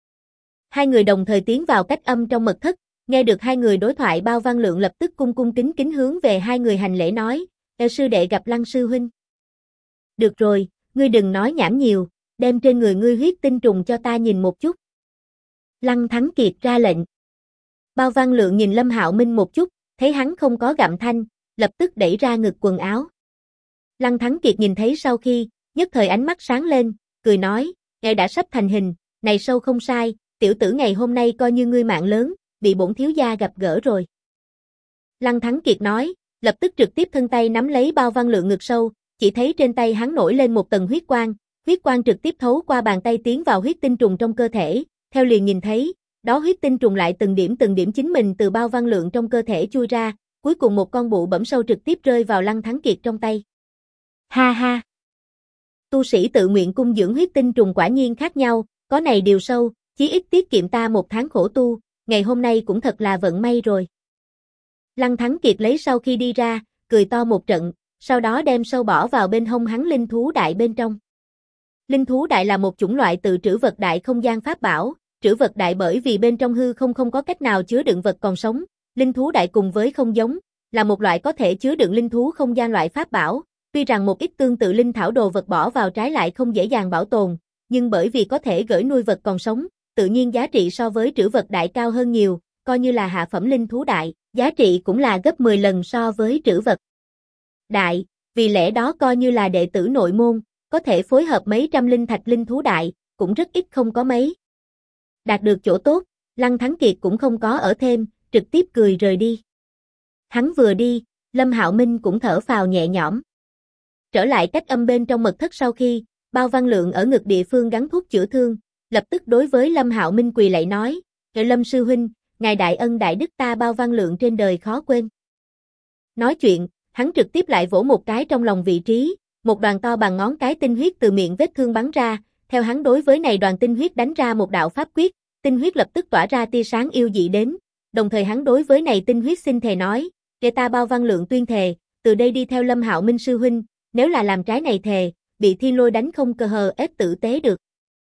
S1: Hai người đồng thời tiến vào cách âm trong mật thất, nghe được hai người đối thoại Bao Văn Lượng lập tức cung cung kính kính hướng về hai người hành lễ nói, sư đệ gặp Lăng sư huynh. Được rồi, ngươi đừng nói nhảm nhiều, đem trên người ngươi huyết tinh trùng cho ta nhìn một chút. Lăng Thắng Kiệt ra lệnh. Bao Văn Lượng nhìn Lâm Hạo Minh một chút, thấy hắn không có gặm thanh, lập tức đẩy ra ngực quần áo. Lăng Thắng Kiệt nhìn thấy sau khi, nhất thời ánh mắt sáng lên, cười nói, ngài đã sắp thành hình, này sâu không sai, tiểu tử ngày hôm nay coi như ngươi mạng lớn, bị bổn thiếu gia gặp gỡ rồi. Lăng Thắng Kiệt nói, lập tức trực tiếp thân tay nắm lấy Bao Văn Lượng ngực sâu, chỉ thấy trên tay hắn nổi lên một tầng huyết quang trực tiếp thấu qua bàn tay tiến vào huyết tinh trùng trong cơ thể, theo liền nhìn thấy, đó huyết tinh trùng lại từng điểm chính mình từ Bao Văn Lượng trong cơ thể chui ra, cuối cùng một con bụ bẫm sâu trực tiếp rơi vào Lăng Thắng Kiệt trong tay. Ha ha! Tu sĩ tự nguyện cung dưỡng huyết tinh trùng quả nhiên khác nhau, có này điều sâu, chí ít tiết kiệm ta một tháng khổ tu, ngày hôm nay cũng thật là vận may rồi. Lăng Thắng Kiệt lấy sau khi đi ra, cười to một trận, sau đó đem sâu bỏ vào bên hông hắn linh thú đại bên trong. Linh thú đại là một chủng loại từ trữ vật đại không gian pháp bảo, trữ vật đại bởi vì bên trong hư không có cách nào chứa đựng vật còn sống, linh thú đại cùng với không giống, là một loại có thể chứa đựng linh thú không gian loại pháp bảo, tuy rằng một ít tương tự linh thảo đồ vật bỏ vào trái lại không dễ dàng bảo tồn, nhưng bởi vì có thể gửi nuôi vật còn sống, tự nhiên giá trị so với trữ vật đại cao hơn nhiều, coi như là hạ phẩm linh thú đại, giá trị cũng là gấp 10 lần so với trữ vật đại, vì lẽ đó coi như là đệ tử nội môn, có thể phối hợp mấy trăm linh thạch linh thú đại, cũng rất ít không có mấy. Đạt được chỗ tốt, Lăng Thắng Kiệt cũng không có ở thêm, trực tiếp cười rời đi. Hắn vừa đi, Lâm Hạo Minh cũng thở phào nhẹ nhõm. Trở lại cách âm bên trong mật thất sau khi, Bao Văn Lượng ở ngực địa phương gắn thuốc chữa thương, lập tức đối với Lâm Hạo Minh quỳ lạy nói, Lâm sư huynh, ngài đại ân đại đức ta Bao Văn Lượng trên đời khó quên. Nói chuyện, hắn trực tiếp lại vỗ một cái trong lòng vị trí, một đoàn to bằng ngón cái tinh huyết từ miệng vết thương bắn ra, theo hắn đối với này đoàn tinh huyết đánh ra một đạo pháp quyết, tinh huyết lập tức tỏa ra tia sáng yêu dị đến, đồng thời hắn đối với này tinh huyết xin thề nói, để ta Bao Văn Lượng tuyên thề, từ đây đi theo Lâm Hạo Minh sư huynh, nếu là làm trái này thề, bị thiên lôi đánh không cơ hờ ép tử tế được.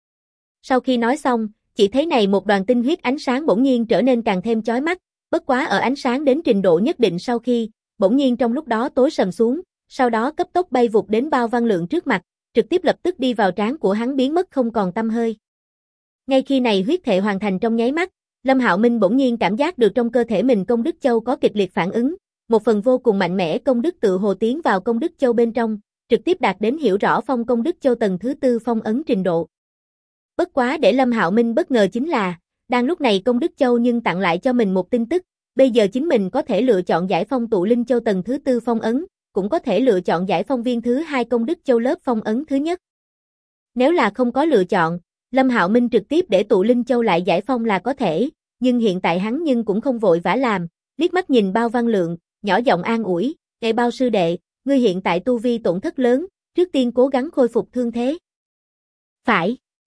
S1: Sau khi nói xong, chỉ thấy này một đoàn tinh huyết ánh sáng bỗng nhiên trở nên càng thêm chói mắt, bất quá ở ánh sáng đến trình độ nhất định sau khi, bỗng nhiên trong lúc đó tối sầm xuống, sau đó cấp tốc bay vụt đến Bao Văn Lượng trước mặt, trực tiếp lập tức đi vào trán của hắn biến mất không còn tăm hơi. Ngay khi này huyết thệ hoàn thành trong nháy mắt, Lâm Hạo Minh bỗng nhiên cảm giác được trong cơ thể mình công đức châu có kịch liệt phản ứng, một phần vô cùng mạnh mẽ công đức tự hồ tiến vào công đức châu bên trong, trực tiếp đạt đến hiểu rõ phong công đức châu tầng thứ 4 phong ấn trình độ. Bất quá để Lâm Hạo Minh bất ngờ chính là, đang lúc này công đức châu nhưng tặng lại cho mình một tin tức, bây giờ chính mình có thể lựa chọn giải phong tụ linh châu tầng thứ 4 phong ấn, cũng có thể lựa chọn giải phong viên thứ 2 công đức châu lớp phong ấn thứ nhất. Nếu là không có lựa chọn, Lâm Hạo Minh trực tiếp để tụ linh châu lại giải phong là có thể, nhưng hiện tại hắn nhưng cũng không vội vã làm, liếc mắt nhìn Bao Văn Lượng, nhỏ giọng an ủi, "Ngài Bao sư đệ, ngươi hiện tại tu vi tổn thất lớn, trước tiên cố gắng khôi phục thương thế." "Phải."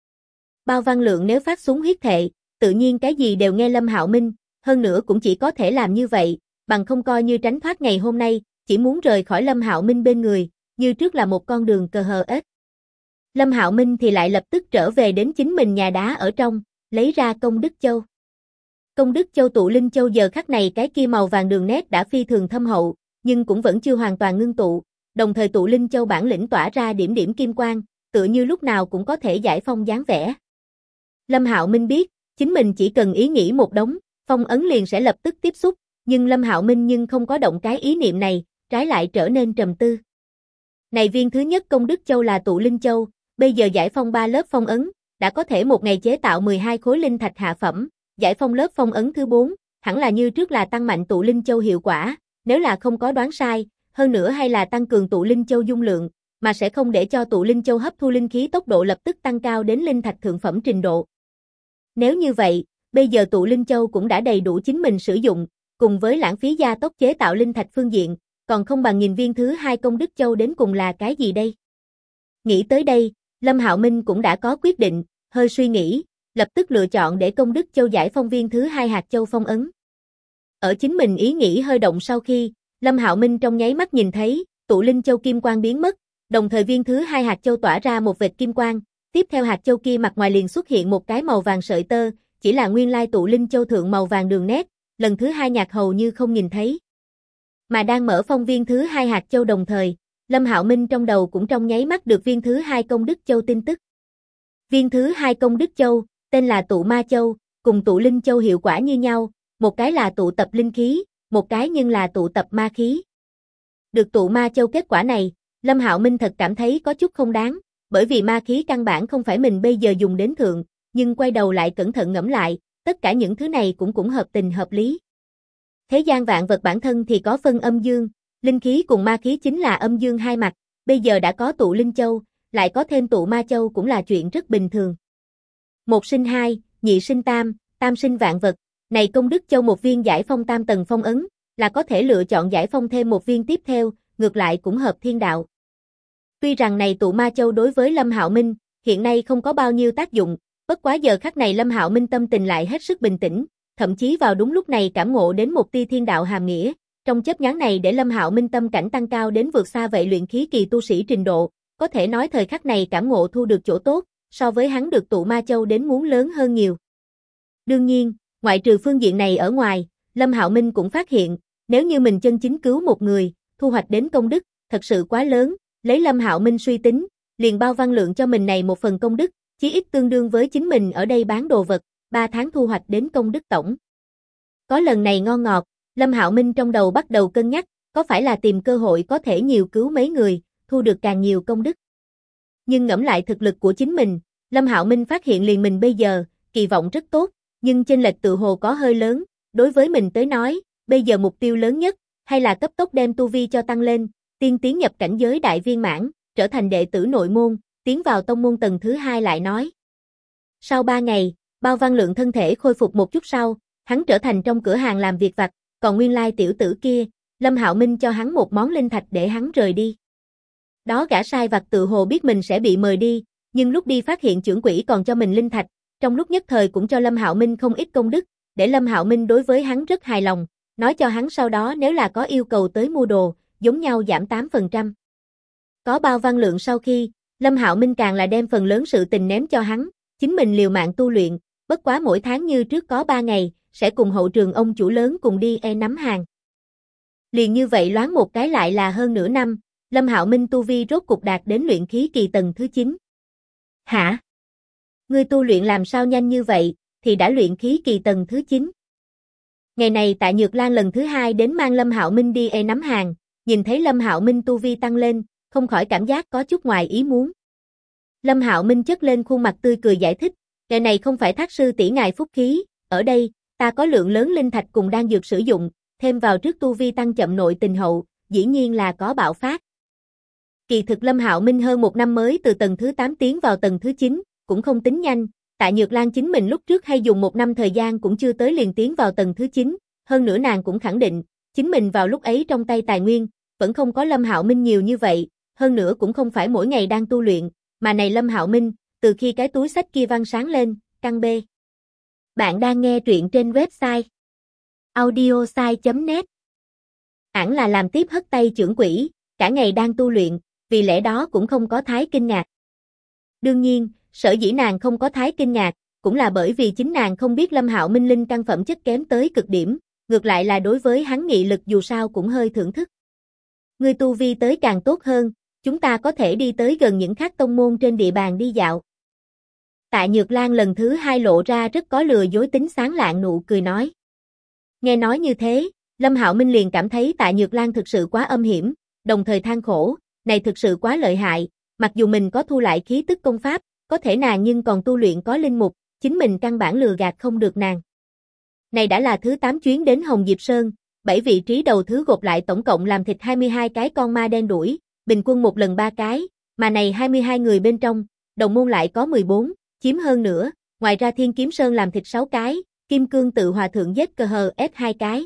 S1: Bao Văn Lượng nếu phát xuống huyết thệ, tự nhiên cái gì đều nghe Lâm Hạo Minh, hơn nữa cũng chỉ có thể làm như vậy, bằng không coi như tránh thoát ngày hôm nay, chỉ muốn rời khỏi Lâm Hạo Minh bên người, như trước là một con đường cờ hờ ếch. Lâm Hạo Minh thì lại lập tức trở về đến chính mình nhà đá ở trong, lấy ra công đức châu. Công đức châu tụ linh châu giờ khắc này cái kia màu vàng đường nét đã phi thường thâm hậu, nhưng cũng vẫn chưa hoàn toàn ngưng tụ, đồng thời tụ linh châu bản lĩnh tỏa ra điểm điểm kim quang, tựa như lúc nào cũng có thể giải phong dáng vẻ. Lâm Hạo Minh biết, chính mình chỉ cần ý nghĩ một đống, phong ấn liền sẽ lập tức tiếp xúc, nhưng Lâm Hạo Minh nhưng không có động cái ý niệm này, trái lại trở nên trầm tư. Này viên thứ nhất công đức châu là tụ linh châu, bây giờ giải phong 3 lớp phong ấn, đã có thể một ngày chế tạo 12 khối linh thạch hạ phẩm, giải phong lớp phong ấn thứ 4, hẳn là như trước là tăng mạnh tụ linh châu hiệu quả, nếu là không có đoán sai, hơn nữa hay là tăng cường tụ linh châu dung lượng, mà sẽ không để cho tụ linh châu hấp thu linh khí tốc độ lập tức tăng cao đến linh thạch thượng phẩm trình độ. Nếu như vậy, bây giờ tụ linh châu cũng đã đầy đủ chính mình sử dụng, cùng với lãng phí gia tốc chế tạo linh thạch phương diện, còn không bằng nghìn viên thứ hai công đức châu đến cùng là cái gì đây? Nghĩ tới đây, Lâm Hạo Minh cũng đã có quyết định, hơi suy nghĩ, lập tức lựa chọn để công đức châu giải phong viên thứ hai hạt châu phong ấn. Ở chính mình ý nghĩ hơi động sau khi, Lâm Hạo Minh trong nháy mắt nhìn thấy, tụ linh châu kim quang biến mất, đồng thời viên thứ hai hạt châu tỏa ra một vệt kim quang, tiếp theo hạt châu kia mặt ngoài liền xuất hiện một cái màu vàng sợi tơ, chỉ là nguyên lai tụ linh châu thượng màu vàng đường nét, lần thứ hai nhạt hầu như không nhìn thấy. Mà đang mở phong viên thứ hai hạt châu đồng thời, Lâm Hạo Minh trong đầu cũng trong nháy mắt được viên thứ hai công đức châu tin tức. Viên thứ hai công đức châu, tên là tụ ma châu, cùng tụ linh châu hiệu quả như nhau, một cái là tụ tập linh khí, một cái nhưng là tụ tập ma khí. Được tụ ma châu kết quả này, Lâm Hạo Minh thật cảm thấy có chút không đáng, bởi vì ma khí căn bản không phải mình bây giờ dùng đến thượng, nhưng quay đầu lại cẩn thận ngẫm lại, tất cả những thứ này cũng hợp tình hợp lý. Thế gian vạn vật bản thân thì có phân âm dương, linh khí cùng ma khí chính là âm dương hai mặt, bây giờ đã có tụ linh châu, lại có thêm tụ ma châu cũng là chuyện rất bình thường. Một sinh hai, nhị sinh tam, tam sinh vạn vật, này công đức châu một viên giải phong tam tầng phong ấn, là có thể lựa chọn giải phong thêm một viên tiếp theo, ngược lại cũng hợp thiên đạo. Tuy rằng này tụ ma châu đối với Lâm Hạo Minh, hiện nay không có bao nhiêu tác dụng, bất quá giờ khắc này Lâm Hạo Minh tâm tình lại hết sức bình tĩnh, thậm chí vào đúng lúc này cảm ngộ đến một tia thiên đạo hàm nghĩa, trong chớp nhoáng này để Lâm Hạo Minh tâm cảnh tăng cao đến vượt xa vậy luyện khí kỳ tu sĩ trình độ, có thể nói thời khắc này cảm ngộ thu được chỗ tốt, so với hắn được tụ ma châu đến muốn lớn hơn nhiều. Đương nhiên, ngoại trừ phương diện này ở ngoài, Lâm Hạo Minh cũng phát hiện, nếu như mình chân chính cứu một người, thu hoạch đến công đức, thật sự quá lớn, lấy Lâm Hạo Minh suy tính, liền bao văn lượng cho mình này một phần công đức, chí ít tương đương với chính mình ở đây bán đồ vật, 3 tháng thu hoạch đến công đức tổng. Có lần này ngon ngọt, Lâm Hạo Minh trong đầu bắt đầu cân nhắc, có phải là tìm cơ hội có thể nhiều cứu mấy người, thu được càng nhiều công đức. Nhưng ngẫm lại thực lực của chính mình, Lâm Hạo Minh phát hiện liền mình bây giờ, kỳ vọng rất tốt, nhưng chênh lệch tự hồ có hơi lớn, đối với mình tới nói, bây giờ mục tiêu lớn nhất, hay là cấp tốc đem tu vi cho tăng lên, tiên tiến nhập cảnh giới đại viên mãn, trở thành đệ tử nội môn, tiến vào tông môn tầng thứ 2 lại nói. Sau 3 ngày, bao văn lượng thân thể khôi phục một chút sau, hắn trở thành trong cửa hàng làm việc vặt, còn nguyên lai tiểu tử kia, Lâm Hạo Minh cho hắn một món linh thạch để hắn rời đi. Đó gã sai vặt tự hồ biết mình sẽ bị mời đi, nhưng lúc đi phát hiện trưởng quỹ còn cho mình linh thạch, trong lúc nhất thời cũng cho Lâm Hạo Minh không ít công đức, để Lâm Hạo Minh đối với hắn rất hài lòng, nói cho hắn sau đó nếu là có yêu cầu tới mua đồ, giống nhau giảm 8%. Có bao văn lượng sau khi, Lâm Hạo Minh càng là đem phần lớn sự tình ném cho hắn, chính mình liều mạng tu luyện, bất quá mỗi tháng như trước có 3 ngày, sẽ cùng hậu trường ông chủ lớn cùng đi nắm hàng. Liền như vậy loáng một cái lại là hơn nửa năm, Lâm Hạo Minh tu vi rốt cục đạt đến luyện khí kỳ tầng thứ 9. Hả? Ngươi tu luyện làm sao nhanh như vậy, thì đã luyện khí kỳ tầng thứ 9. Ngày này Tạ Nhược Lan lần thứ 2 đến mang Lâm Hạo Minh đi nắm hàng, nhìn thấy Lâm Hạo Minh tu vi tăng lên, không khỏi cảm giác có chút ngoài ý muốn. Lâm Hạo Minh chất lên khuôn mặt tươi cười giải thích, ngày này không phải thác sư tỷ ngài phúc khí, ở đây, ta có lượng lớn linh thạch cùng đang dược sử dụng, thêm vào trước tu vi tăng chậm nội tình hậu, dĩ nhiên là có bạo phát. Kỳ thực Lâm Hạo Minh hơn 1 năm mới từ tầng thứ 8 tiến vào tầng thứ 9, cũng không tính nhanh, Tạ Nhược Lan chính mình lúc trước hay dùng 1 năm thời gian cũng chưa tới liền tiến vào tầng thứ 9, hơn nữa nàng cũng khẳng định, chính mình vào lúc ấy trong tay tài nguyên, vẫn không có Lâm Hạo Minh nhiều như vậy, hơn nữa cũng không phải mỗi ngày đang tu luyện, mà này Lâm Hạo Minh, từ khi cái túi xách kia văng sáng lên, căng bê. Bạn đang nghe truyện trên website audiosai.net. Ẵn là làm tiếp hất tay trưởng quỹ, cả ngày đang tu luyện, vì lẽ đó cũng không có thái kinh ngạc. Đương nhiên, sở dĩ nàng không có thái kinh ngạc, cũng là bởi vì chính nàng không biết Lâm Hạo Minh linh căn phẩm chất kém tới cực điểm, ngược lại là đối với hắn nghị lực dù sao cũng hơi thưởng thức. Ngươi tu vi tới càng tốt hơn, chúng ta có thể đi tới gần những khác tông môn trên địa bàn đi dạo. Tạ Nhược Lan lần thứ 2 lộ ra rất có lừa dối tính sáng lạng nụ cười nói. Nghe nói như thế, Lâm Hạo Minh liền cảm thấy Tạ Nhược Lan thực sự quá âm hiểm, đồng thời than khổ, này thực sự quá lợi hại, mặc dù mình có thu lại khí tức công pháp, có thể nàng nhưng còn tu luyện có linh mục, chính mình căn bản lừa gạt không được nàng. Này đã là thứ 8 chuyến đến Hồng Diệp Sơn, 7 vị trí đầu thứ gộp lại tổng cộng làm thịt 22 cái con ma đen đuổi, bình quân một lần 3 cái, mà này 22 người bên trong, đồng môn lại có 14, chiếm hơn nữa, ngoài ra Thiên Kiếm Sơn làm thịt 6 cái, Kim Cương Tự Hòa Thượng giết cờ hờ ép 2 cái.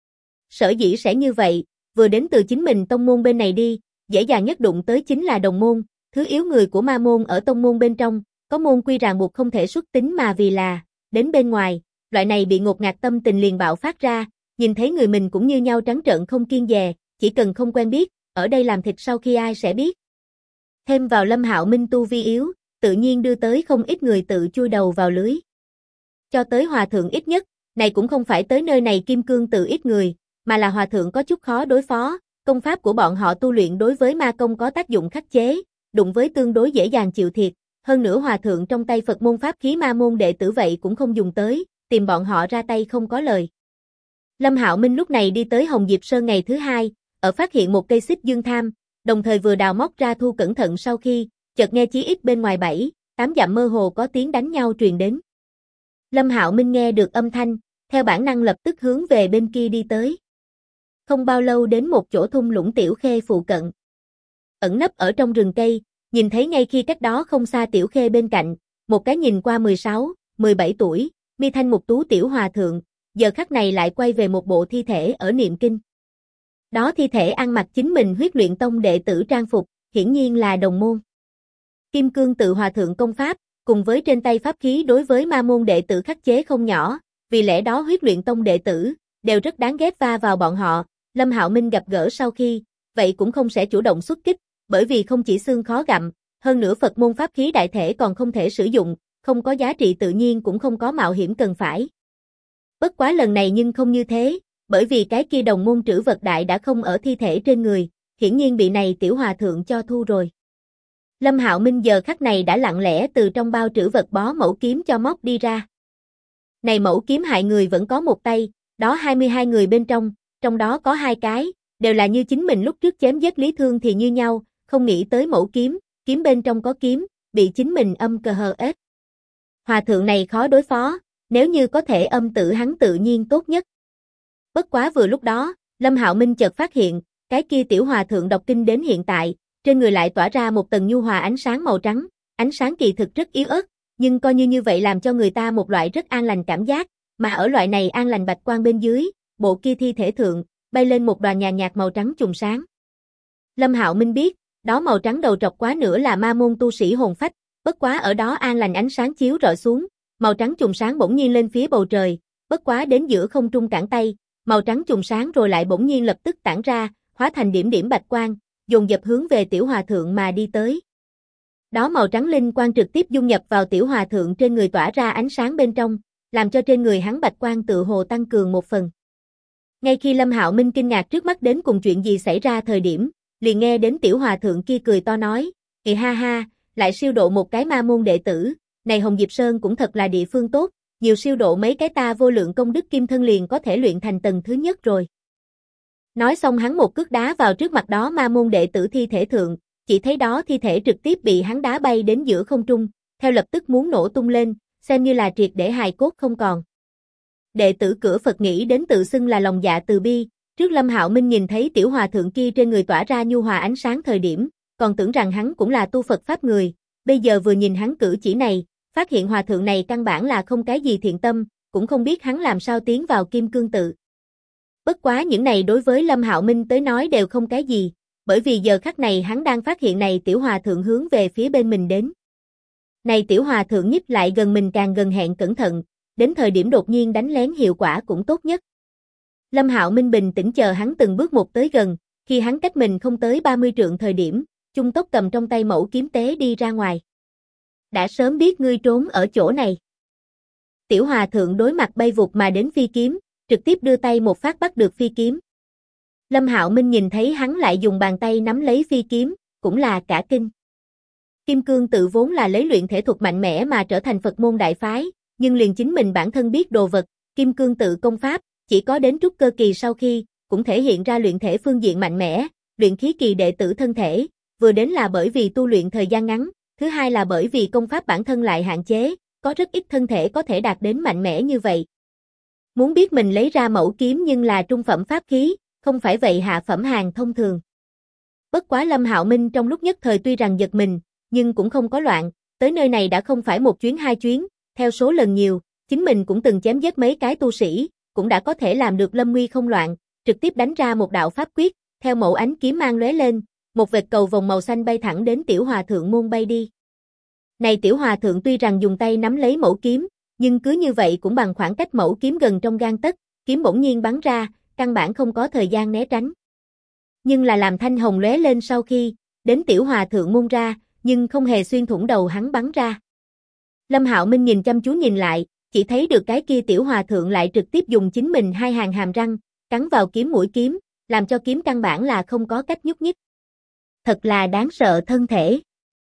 S1: Sở dĩ sẽ như vậy, vừa đến từ chính mình tông môn bên này đi, dễ dàng nhất đụng tới chính là đồng môn, thứ yếu người của ma môn ở tông môn bên trong, có môn quy ràng buộc không thể xuất tính mà vì là, đến bên ngoài, loại này bị ngột ngạt tâm tình liền bạo phát ra, nhìn thấy người mình cũng như nhau trắng trợn không kiêng dè, chỉ cần không quen biết, ở đây làm thịt sau khi ai sẽ biết. Thêm vào Lâm Hạo Minh tu vi yếu, tự nhiên đưa tới không ít người tự chui đầu vào lưới. Cho tới hòa thượng ít nhất, này cũng không phải tới nơi này Kim Cương Tự ít người, mà là hòa thượng có chút khó đối phó, công pháp của bọn họ tu luyện đối với ma công có tác dụng khắc chế, đụng với tương đối dễ dàng chịu thiệt, hơn nữa hòa thượng trong tay Phật môn pháp khí ma môn đệ tử vậy cũng không dùng tới, tìm bọn họ ra tay không có lời. Lâm Hạo Minh lúc này đi tới Hồng Diệp Sơn ngày thứ 2, ở phát hiện một cây xích dương tham, đồng thời vừa đào móc ra thu cẩn thận sau khi, chợt nghe chí ít bên ngoài 7, 8 dặm mơ hồ có tiếng đánh nhau truyền đến. Lâm Hạo Minh nghe được âm thanh, theo bản năng lập tức hướng về bên kia đi tới. Không bao lâu đến một chỗ thung lũng Tiểu Khê phụ cận. Ẩn nấp ở trong rừng cây, nhìn thấy ngay khi cách đó không xa Tiểu Khê bên cạnh, một cái nhìn qua 16, 17 tuổi, mi thanh mục tú tiểu hòa thượng, giờ khắc này lại quay về một bộ thi thể ở niệm kinh. Đó thi thể ăn mặc chính mình Huyết Luyện Tông đệ tử trang phục, hiển nhiên là đồng môn. Kim Cương Tự Hòa Thượng công pháp, cùng với trên tay pháp khí đối với ma môn đệ tử khắc chế không nhỏ, vì lẽ đó Huyết Luyện Tông đệ tử đều rất đáng ghét va vào bọn họ. Lâm Hạo Minh gặp gỡ sau khi, vậy cũng không sẽ chủ động xuất kích, bởi vì không chỉ xương khó gặm, hơn nữa Phật môn pháp khí đại thể còn không thể sử dụng, không có giá trị tự nhiên cũng không có mạo hiểm cần phải. Bất quá lần này nhưng không như thế, bởi vì cái kia đồng môn trữ vật đại đã không ở thi thể trên người, hiển nhiên bị này tiểu hòa thượng cho thu rồi. Lâm Hạo Minh giờ khắc này đã lặng lẽ từ trong bao trữ vật bó mẫu kiếm cho móc đi ra. Này mẫu kiếm hại người vẫn có một tay, đó 22 người bên trong đó có 2 cái, đều là như chính mình lúc trước chém giết Lý Thương thì như nhau, không nghĩ tới mẫu kiếm, kiếm bên trong có kiếm, bị chính mình âm cờ hờ ết. Hòa thượng này khó đối phó, nếu như có thể âm tự hắn tự nhiên tốt nhất. Bất quá vừa lúc đó, Lâm Hạo Minh chợt phát hiện, cái kia tiểu hòa thượng đọc kinh đến hiện tại, trên người lại tỏa ra một tầng nhu hòa ánh sáng màu trắng, ánh sáng kỳ thực rất yếu ớt, nhưng coi như vậy làm cho người ta một loại rất an lành cảm giác, mà ở loại này an lành bạch quang bên dưới, bộ kia thi thể thượng, bay lên một đoàn nhàn nhạt màu trắng trùng sáng. Lâm Hạo Minh biết, đó màu trắng đầu trọc quá nữa là ma môn tu sĩ hồn phách, bất quá ở đó an lành ánh sáng chiếu rọi xuống, màu trắng trùng sáng bỗng nhiên lên phía bầu trời, bất quá đến giữa không trung cản tay, màu trắng trùng sáng rồi lại bỗng nhiên lập tức tản ra, hóa thành điểm điểm bạch quang, dồn dập hướng về tiểu hòa thượng mà đi tới. Đó màu trắng linh quang trực tiếp dung nhập vào tiểu hòa thượng trên người tỏa ra ánh sáng bên trong, làm cho trên người hắn bạch quang tự hồ tăng cường một phần. Ngay khi Lâm Hạo Minh kinh ngạc trước mắt đến cùng chuyện gì xảy ra thời điểm, liền nghe đến tiểu hòa thượng kia cười to nói, "Ì ha ha, lại siêu độ một cái ma môn đệ tử, này Hồng Diệp Sơn cũng thật là địa phương tốt, nhiều siêu độ mấy cái ta vô lượng công đức kim thân liền có thể luyện thành tầng thứ nhất rồi." Nói xong hắn một cước đá vào trước mặt đó ma môn đệ tử thi thể thượng, chỉ thấy đó thi thể trực tiếp bị hắn đá bay đến giữa không trung, theo lập tức muốn nổ tung lên, xem như là triệt để hài cốt không còn. Đệ tử cửa Phật nghĩ đến tự xưng là lòng dạ từ bi, trước Lâm Hạo Minh nhìn thấy tiểu hòa thượng kia trên người tỏa ra nhu hòa ánh sáng thời điểm, còn tưởng rằng hắn cũng là tu Phật pháp người, bây giờ vừa nhìn hắn cử chỉ này, phát hiện hòa thượng này căn bản là không cái gì thiện tâm, cũng không biết hắn làm sao tiến vào Kim Cương Tự. Bất quá những này đối với Lâm Hạo Minh tới nói đều không cái gì, bởi vì giờ khắc này hắn đang phát hiện này tiểu hòa thượng hướng về phía bên mình đến. Này tiểu hòa thượng nhích lại gần mình càng gần hẹn cẩn thận, đến thời điểm đột nhiên đánh lén hiệu quả cũng tốt nhất. Lâm Hạo Minh bình tĩnh chờ hắn từng bước một tới gần, khi hắn cách mình không tới 30 trượng thời điểm, Chung Tốc cầm trong tay mẫu kiếm tế đi ra ngoài. Đã sớm biết ngươi trốn ở chỗ này. Tiểu hòa thượng đối mặt bay vụt mà đến phi kiếm, trực tiếp đưa tay một phát bắt được phi kiếm. Lâm Hạo Minh nhìn thấy hắn lại dùng bàn tay nắm lấy phi kiếm, cũng là cả kinh. Kim Cương Tự vốn là lấy luyện thể thuật mạnh mẽ mà trở thành Phật môn đại phái, nhưng liền chính mình bản thân biết đồ vật, Kim Cương Tự công pháp, chỉ có đến trúc cơ kỳ sau khi, cũng thể hiện ra luyện thể phương diện mạnh mẽ, luyện khí kỳ đệ tử thân thể, vừa đến là bởi vì tu luyện thời gian ngắn, thứ hai là bởi vì công pháp bản thân lại hạn chế, có rất ít thân thể có thể đạt đến mạnh mẽ như vậy. Muốn biết mình lấy ra mẫu kiếm nhưng là trung phẩm pháp khí, không phải vậy hạ phẩm hàng thông thường. Bất quá Lâm Hạo Minh trong lúc nhất thời tuy rằng giật mình, nhưng cũng không có loạn, tới nơi này đã không phải một chuyến hai chuyến, theo số lần nhiều, chính mình cũng từng chém giết mấy cái tu sĩ, cũng đã có thể làm được lâm nguy không loạn, trực tiếp đánh ra một đạo pháp quyết, theo mẫu ánh kiếm mang lóe lên, một vệt cầu vồng màu xanh bay thẳng đến Tiểu Hòa Thượng môn bay đi. Này Tiểu Hòa Thượng tuy rằng dùng tay nắm lấy mẫu kiếm, nhưng cứ như vậy cũng bằng khoảng cách mẫu kiếm gần trong gang tấc, kiếm bỗng nhiên bắn ra, căn bản không có thời gian né tránh. Nhưng là làm thanh hồng lóe lên sau khi, đến Tiểu Hòa Thượng môn ra, nhưng không hề xuyên thủng đầu hắn bắn ra. Lâm Hạo Minh nhìn chăm chú nhìn lại, chỉ thấy được cái kia Tiểu Hòa Thượng lại trực tiếp dùng chính mình hai hàng hàm răng, cắn vào kiếm mũi kiếm, làm cho kiếm căn bản là không có cách nhúc nhích. Thật là đáng sợ thân thể.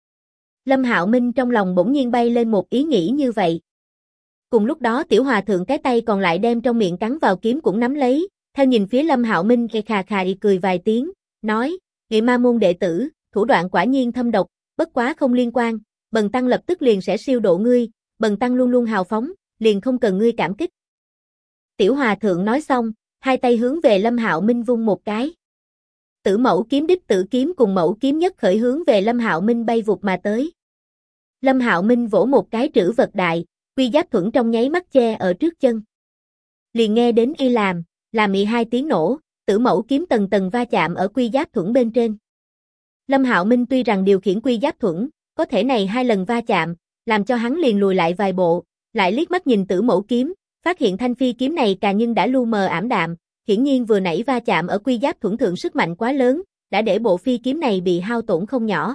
S1: Lâm Hạo Minh trong lòng bỗng nhiên bay lên một ý nghĩ như vậy. Cùng lúc đó Tiểu Hòa Thượng cái tay còn lại đem trong miệng cắn vào kiếm cũng nắm lấy, theo nhìn phía Lâm Hạo Minh khà khà cười vài tiếng, nói, Nghị Ma môn đệ tử, thủ đoạn quả nhiên thâm độc, bất quá không liên quan, bần tăng lập tức liền sẽ siêu độ ngươi, bần tăng luôn luôn hào phóng, liền không cần ngươi cảm kích. Tiểu Hòa Thượng nói xong, hai tay hướng về Lâm Hạo Minh vung một cái. Tử mẫu kiếm đích tử kiếm cùng mẫu kiếm nhất khởi hướng về Lâm Hạo Minh bay vụt mà tới. Lâm Hạo Minh vỗ một cái trữ vật đại, quy giáp thuẫn trong nháy mắt che ở trước chân. Liền nghe đến y làm ị hai tiếng nổ, tử mẫu kiếm tầng tầng va chạm ở quy giáp thuẫn bên trên. Lâm Hạo Minh tuy rằng điều khiển quy giáp thuẫn, có thể này hai lần va chạm, làm cho hắn liền lùi lại vài bộ, lại liếc mắt nhìn tử mẫu kiếm, phát hiện thanh phi kiếm này càng nhưng đã lu mờ ảm đạm, hiển nhiên vừa nãy va chạm ở quy giáp thuẫn thượng sức mạnh quá lớn, đã để bộ phi kiếm này bị hao tổn không nhỏ.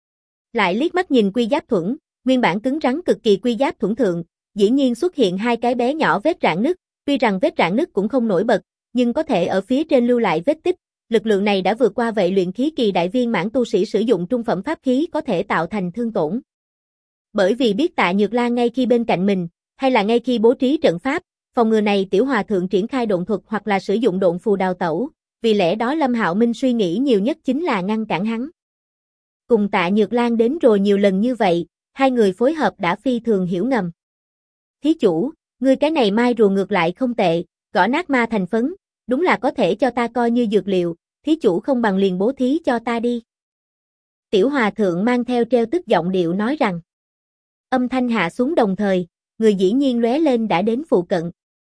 S1: Lại liếc mắt nhìn quy giáp thuẫn, nguyên bản cứng rắn cực kỳ quy giáp thuẫn thượng, dĩ nhiên xuất hiện hai cái bé nhỏ vết rạn nứt, tuy rằng vết rạn nứt cũng không nổi bật, nhưng có thể ở phía trên lưu lại vết tích, lực lượng này đã vượt qua vậy luyện khí kỳ đại viên mãn tu sĩ sử dụng trung phẩm pháp khí có thể tạo thành thương tổn. Bởi vì biết Tạ Nhược Lan ngay khi bên cạnh mình, hay là ngay khi bố trí trận pháp, phòng ngừa này Tiểu Hòa Thượng triển khai độn thuật hoặc là sử dụng độn phù đào tẩu, vì lẽ đó Lâm Hạo Minh suy nghĩ nhiều nhất chính là ngăn cản hắn. Cùng Tạ Nhược Lan đến rồi nhiều lần như vậy, hai người phối hợp đã phi thường hiểu ngầm. Thí chủ, ngươi cái này mai rùa ngược lại không tệ, gõ nát ma thành phấn, đúng là có thể cho ta coi như dược liệu, thí chủ không bằng liền bố thí cho ta đi. Tiểu Hòa Thượng mang theo treo tức giọng điệu nói rằng. Âm thanh hạ xuống đồng thời, người dĩ nhiên lóe lên đã đến phụ cận.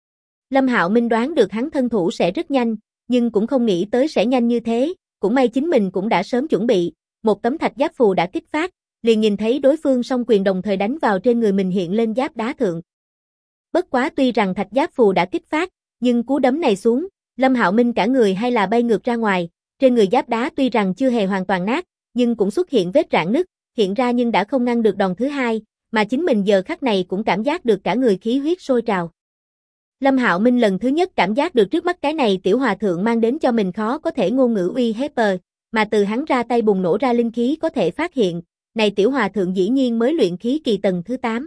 S1: Lâm Hạo Minh đoán được hắn thân thủ sẽ rất nhanh, nhưng cũng không nghĩ tới sẽ nhanh như thế, cũng may chính mình cũng đã sớm chuẩn bị, một tấm thạch giáp phù đã kích phát, liền nhìn thấy đối phương song quyền đồng thời đánh vào trên người mình hiện lên giáp đá thượng. Bất quá tuy rằng thạch giáp phù đã kích phát, nhưng cú đấm này xuống, Lâm Hạo Minh cả người hay là bay ngược ra ngoài, trên người giáp đá tuy rằng chưa hề hoàn toàn nát, nhưng cũng xuất hiện vết rạn nứt, hiện ra nhưng đã không ngăn được đòn thứ hai, mà chính mình giờ khắc này cũng cảm giác được cả người khí huyết sôi trào. Lâm Hạo Minh lần thứ nhất cảm giác được trước mắt cái này Tiểu Hòa Thượng mang đến cho mình khó có thể ngôn ngữ uy hiếp, mà từ hắn ra tay bùng nổ ra linh khí có thể phát hiện, này Tiểu Hòa Thượng dĩ nhiên mới luyện khí kỳ tầng thứ 8.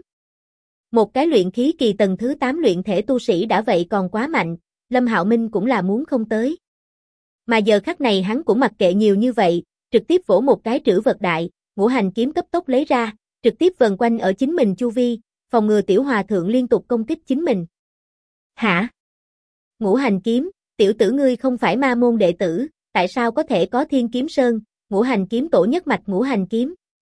S1: Một cái luyện khí kỳ tầng thứ 8 luyện thể tu sĩ đã vậy còn quá mạnh, Lâm Hạo Minh cũng là muốn không tới. Mà giờ khắc này hắn cũng mặc kệ nhiều như vậy, trực tiếp vỗ một cái trữ vật đại, ngũ hành kiếm cấp tốc lấy ra, trực tiếp vần quanh ở chính mình chu vi, phòng ngừa Tiểu Hòa Thượng liên tục công kích chính mình. Hả? Ngũ hành kiếm, tiểu tử ngươi không phải ma môn đệ tử, tại sao có thể có Thiên Kiếm Sơn, ngũ hành kiếm tổ nhất mạch ngũ hành kiếm?